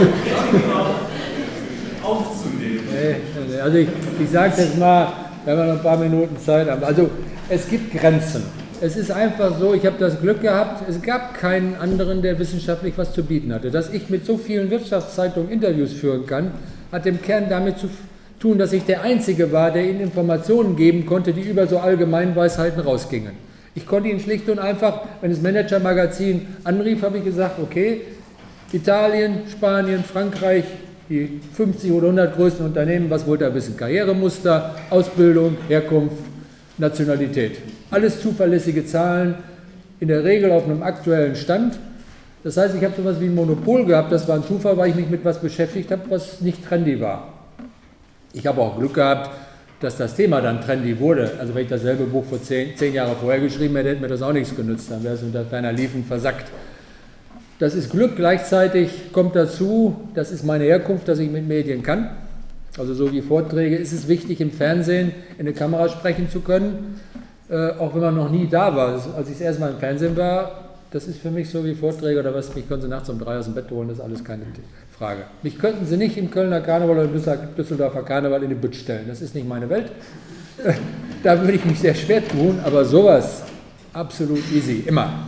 aufzunehmen? Nee, also ich, ich sage es jetzt mal, wenn wir noch ein paar Minuten Zeit haben. Also es gibt Grenzen. Es ist einfach so, ich habe das Glück gehabt, es gab keinen anderen, der wissenschaftlich was zu bieten hatte. Dass ich mit so vielen Wirtschaftszeitungen Interviews führen kann, hat im Kern damit zu tun, dass ich der Einzige war, der ihnen Informationen geben konnte, die über so Allgemeinweisheiten rausgingen. Ich konnte ihnen schlicht und einfach, wenn das Manager-Magazin anrief, habe ich gesagt, okay, Italien, Spanien, Frankreich, die fünfzig oder hundert größten Unternehmen, was wollt ihr wissen? Karrieremuster, Ausbildung, Herkunft, Nationalität. Alles zuverlässige Zahlen, in der Regel auf einem aktuellen Stand. Das heißt, ich habe so etwas wie ein Monopol gehabt, das war ein Zufall, weil ich mich mit etwas beschäftigt habe, was nicht trendy war. Ich habe auch Glück gehabt, dass das Thema dann trendy wurde. Also wenn ich dasselbe Buch vor zehn, zehn Jahre vorher geschrieben hätte, hätte mir das auch nichts genützt, dann wäre es unter ferner Liefen versackt. Das ist Glück, gleichzeitig kommt dazu, das ist meine Herkunft, dass ich mit Medien kann. Also so wie Vorträge ist es wichtig, im Fernsehen in eine Kamera sprechen zu können, äh, auch wenn man noch nie da war. Als ich das erste Mal im Fernsehen war, das ist für mich so wie Vorträge oder was, mich können Sie nachts um drei aus dem Bett holen, das ist alles keine Frage. Mich könnten Sie nicht im Kölner Karneval oder im Düsseldorfer Karneval in die Bütt stellen, das ist nicht meine Welt. Da würde ich mich sehr schwer tun, aber sowas absolut easy, immer.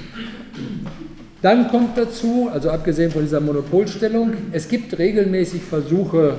Dann kommt dazu, also abgesehen von dieser Monopolstellung, es gibt regelmäßig Versuche,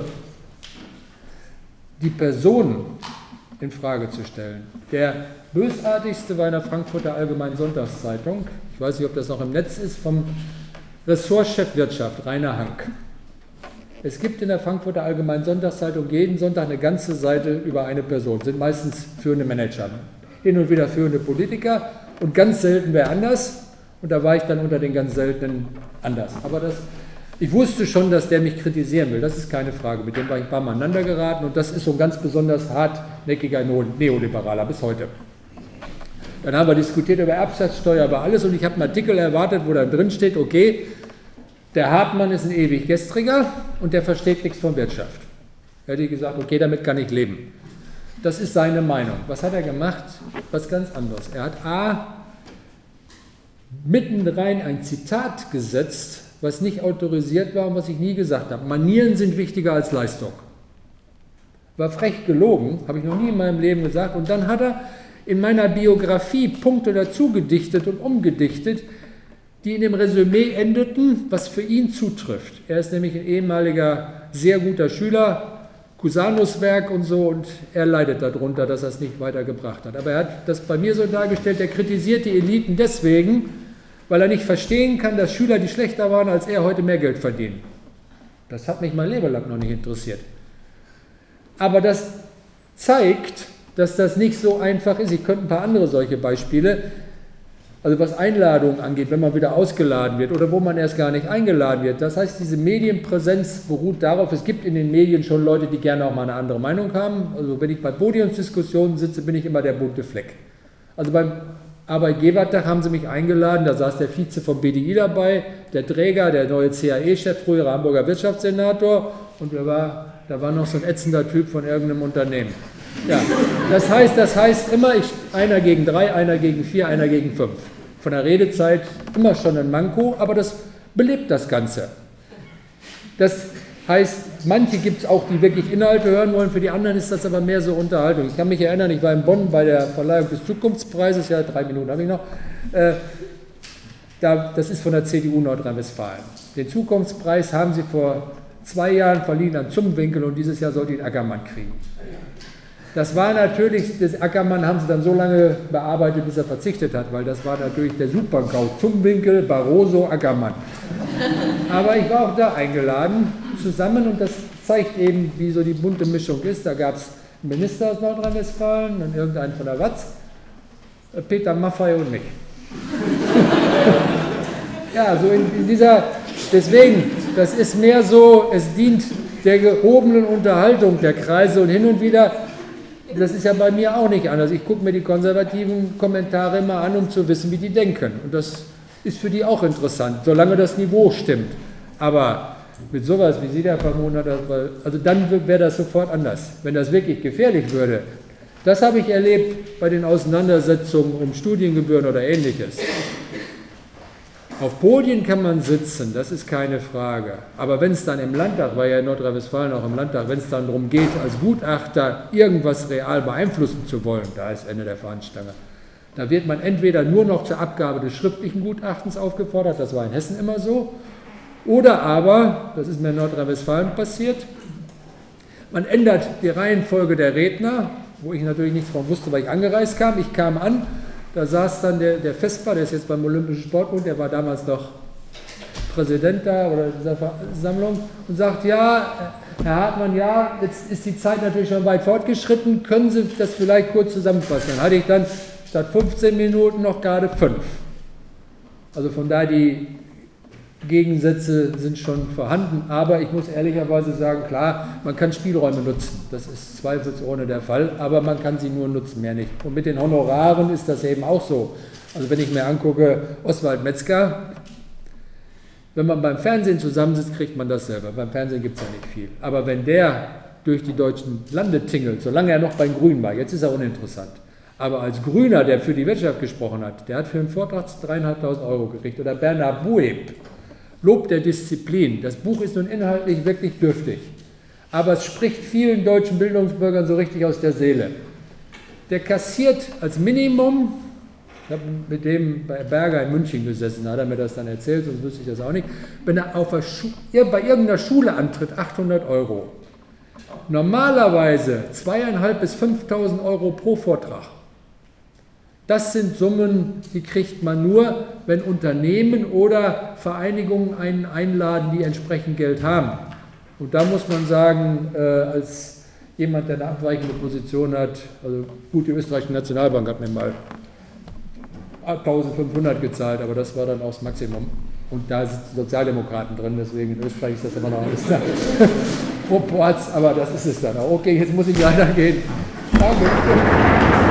die Person in Frage zu stellen. Der bösartigste war in der Frankfurter Allgemeinen Sonntagszeitung, ich weiß nicht, ob das noch im Netz ist, vom Ressortchef Wirtschaft, Rainer Hank. Es gibt in der Frankfurter Allgemeinen Sonntagszeitung jeden Sonntag eine ganze Seite über eine Person, sind meistens führende Manager, hin und wieder führende Politiker und ganz selten wer anders. Und da war ich dann unter den ganz seltenen anders. Aber das, ich wusste schon, dass der mich kritisieren will, das ist keine Frage. Mit dem war ich ein paar Mal aneinander geraten und das ist so ein ganz besonders hartnäckiger Neoliberaler bis heute. Dann haben wir diskutiert über Erbschaftssteuer, über alles und ich habe einen Artikel erwartet, wo dann drin steht, okay, der Hartmann ist ein ewig Gestriger und der versteht nichts von Wirtschaft. Da hätte ich gesagt, okay, damit kann ich leben. Das ist seine Meinung. Was hat er gemacht? Was ganz anderes. Er hat A, mitten rein ein Zitat gesetzt, was nicht autorisiert war und was ich nie gesagt habe. Manieren sind wichtiger als Leistung. War frech gelogen, habe ich noch nie in meinem Leben gesagt. Und dann hat er in meiner Biografie Punkte dazu gedichtet und umgedichtet, die in dem Resümee endeten, was für ihn zutrifft. Er ist nämlich ein ehemaliger, sehr guter Schüler, Cusanus-Werk und so, und er leidet darunter, dass er es nicht weitergebracht hat. Aber er hat das bei mir so dargestellt, er kritisiert die Eliten deswegen, weil er nicht verstehen kann, dass Schüler, die schlechter waren als er, heute mehr Geld verdienen. Das hat mich mein Leben lang noch nicht interessiert. Aber das zeigt, dass das nicht so einfach ist. Ich könnte ein paar andere solche Beispiele, also was Einladungen angeht, wenn man wieder ausgeladen wird oder wo man erst gar nicht eingeladen wird. Das heißt, diese Medienpräsenz beruht darauf, es gibt in den Medien schon Leute, die gerne auch mal eine andere Meinung haben. Also wenn ich bei Podiumsdiskussionen sitze, bin ich immer der bunte Fleck. Also beim Arbeitgebertag haben sie mich eingeladen, da saß der Vize vom B D I dabei, der Träger, der neue C A E-Chef, frühere Hamburger Wirtschaftssenator, und da war, da war noch so ein ätzender Typ von irgendeinem Unternehmen. Ja, das heißt, das heißt immer, ich, einer gegen drei, einer gegen vier, einer gegen fünf. Von der Redezeit immer schon ein Manko, aber das belebt das Ganze. Das heißt, manche gibt es auch, die wirklich Inhalte hören wollen, für die anderen ist das aber mehr so Unterhaltung. Ich kann mich erinnern, ich war in Bonn bei der Verleihung des Zukunftspreises, ja, drei Minuten habe ich noch, äh, da, das ist von der C D U Nordrhein-Westfalen. Den Zukunftspreis haben sie vor zwei Jahren verliehen an Zumwinkel und dieses Jahr sollte ihn Ackermann kriegen. Das war natürlich, das Ackermann haben sie dann so lange bearbeitet, bis er verzichtet hat, weil das war natürlich der Super-GAU. Zumwinkel, Barroso, Ackermann. Aber ich war auch da eingeladen, zusammen, und das zeigt eben, wie so die bunte Mischung ist. Da gab es einen Minister aus Nordrhein-Westfalen, dann irgendeinen von der Watz, Peter Maffay und mich. Ja, so in, in dieser, deswegen, das ist mehr so, es dient der gehobenen Unterhaltung der Kreise, und hin und wieder, das ist ja bei mir auch nicht anders. Ich gucke mir die konservativen Kommentare immer an, um zu wissen, wie die denken. Und das ist für die auch interessant, solange das Niveau stimmt. Aber mit sowas, wie Sie da vermuten, also dann wäre das sofort anders, wenn das wirklich gefährlich würde. Das habe ich erlebt bei den Auseinandersetzungen um Studiengebühren oder Ähnliches. Auf Podien kann man sitzen, das ist keine Frage. Aber wenn es dann im Landtag, war ja in Nordrhein-Westfalen auch im Landtag, wenn es dann darum geht, als Gutachter irgendwas real beeinflussen zu wollen, da ist Ende der Fahnenstange. Da wird man entweder nur noch zur Abgabe des schriftlichen Gutachtens aufgefordert, das war in Hessen immer so, oder aber, das ist mir in Nordrhein-Westfalen passiert, man ändert die Reihenfolge der Redner, wo ich natürlich nichts von wusste, weil ich angereist kam. Ich kam an, da saß dann der, der Vesper, der ist jetzt beim Olympischen Sportbund, der war damals noch Präsident da oder dieser Versammlung, und sagt, ja, Herr Hartmann, ja, jetzt ist die Zeit natürlich schon weit fortgeschritten, können Sie das vielleicht kurz zusammenfassen? Dann hatte ich dann statt fünfzehn Minuten noch gerade fünf. Also von daher, die Gegensätze sind schon vorhanden, aber ich muss ehrlicherweise sagen, klar, man kann Spielräume nutzen, das ist zweifelsohne der Fall, aber man kann sie nur nutzen, mehr nicht. Und mit den Honoraren ist das eben auch so. Also wenn ich mir angucke, Oswald Metzger, wenn man beim Fernsehen zusammensitzt, kriegt man das selber. Beim Fernsehen gibt es ja nicht viel. Aber wenn der durch die deutschen Lande tingelt, solange er noch bei den Grünen war, jetzt ist er uninteressant, aber als Grüner, der für die Wirtschaft gesprochen hat, der hat für einen Vortrag dreieinhalbtausend Euro gekriegt. Oder Bernhard Bueb, Lob der Disziplin. Das Buch ist nun inhaltlich wirklich dürftig, aber es spricht vielen deutschen Bildungsbürgern so richtig aus der Seele. Der kassiert als Minimum, ich habe mit dem bei Berger in München gesessen, da hat er mir das dann erzählt, sonst wüsste ich das auch nicht, wenn er auf der bei irgendeiner Schule antritt, achthundert Euro. Normalerweise zweitausendfünfhundert bis fünftausend Euro pro Vortrag. Das sind Summen, die kriegt man nur, wenn Unternehmen oder Vereinigungen einen einladen, die entsprechend Geld haben. Und da muss man sagen, äh, als jemand, der eine abweichende Position hat, also gut, die österreichische Nationalbank hat mir mal eintausendfünfhundert gezahlt, aber das war dann auch das Maximum. Und da sind Sozialdemokraten drin, deswegen in Österreich ist das immer noch alles da. Proports, aber das ist es dann auch. Okay, jetzt muss ich leider gehen. Danke.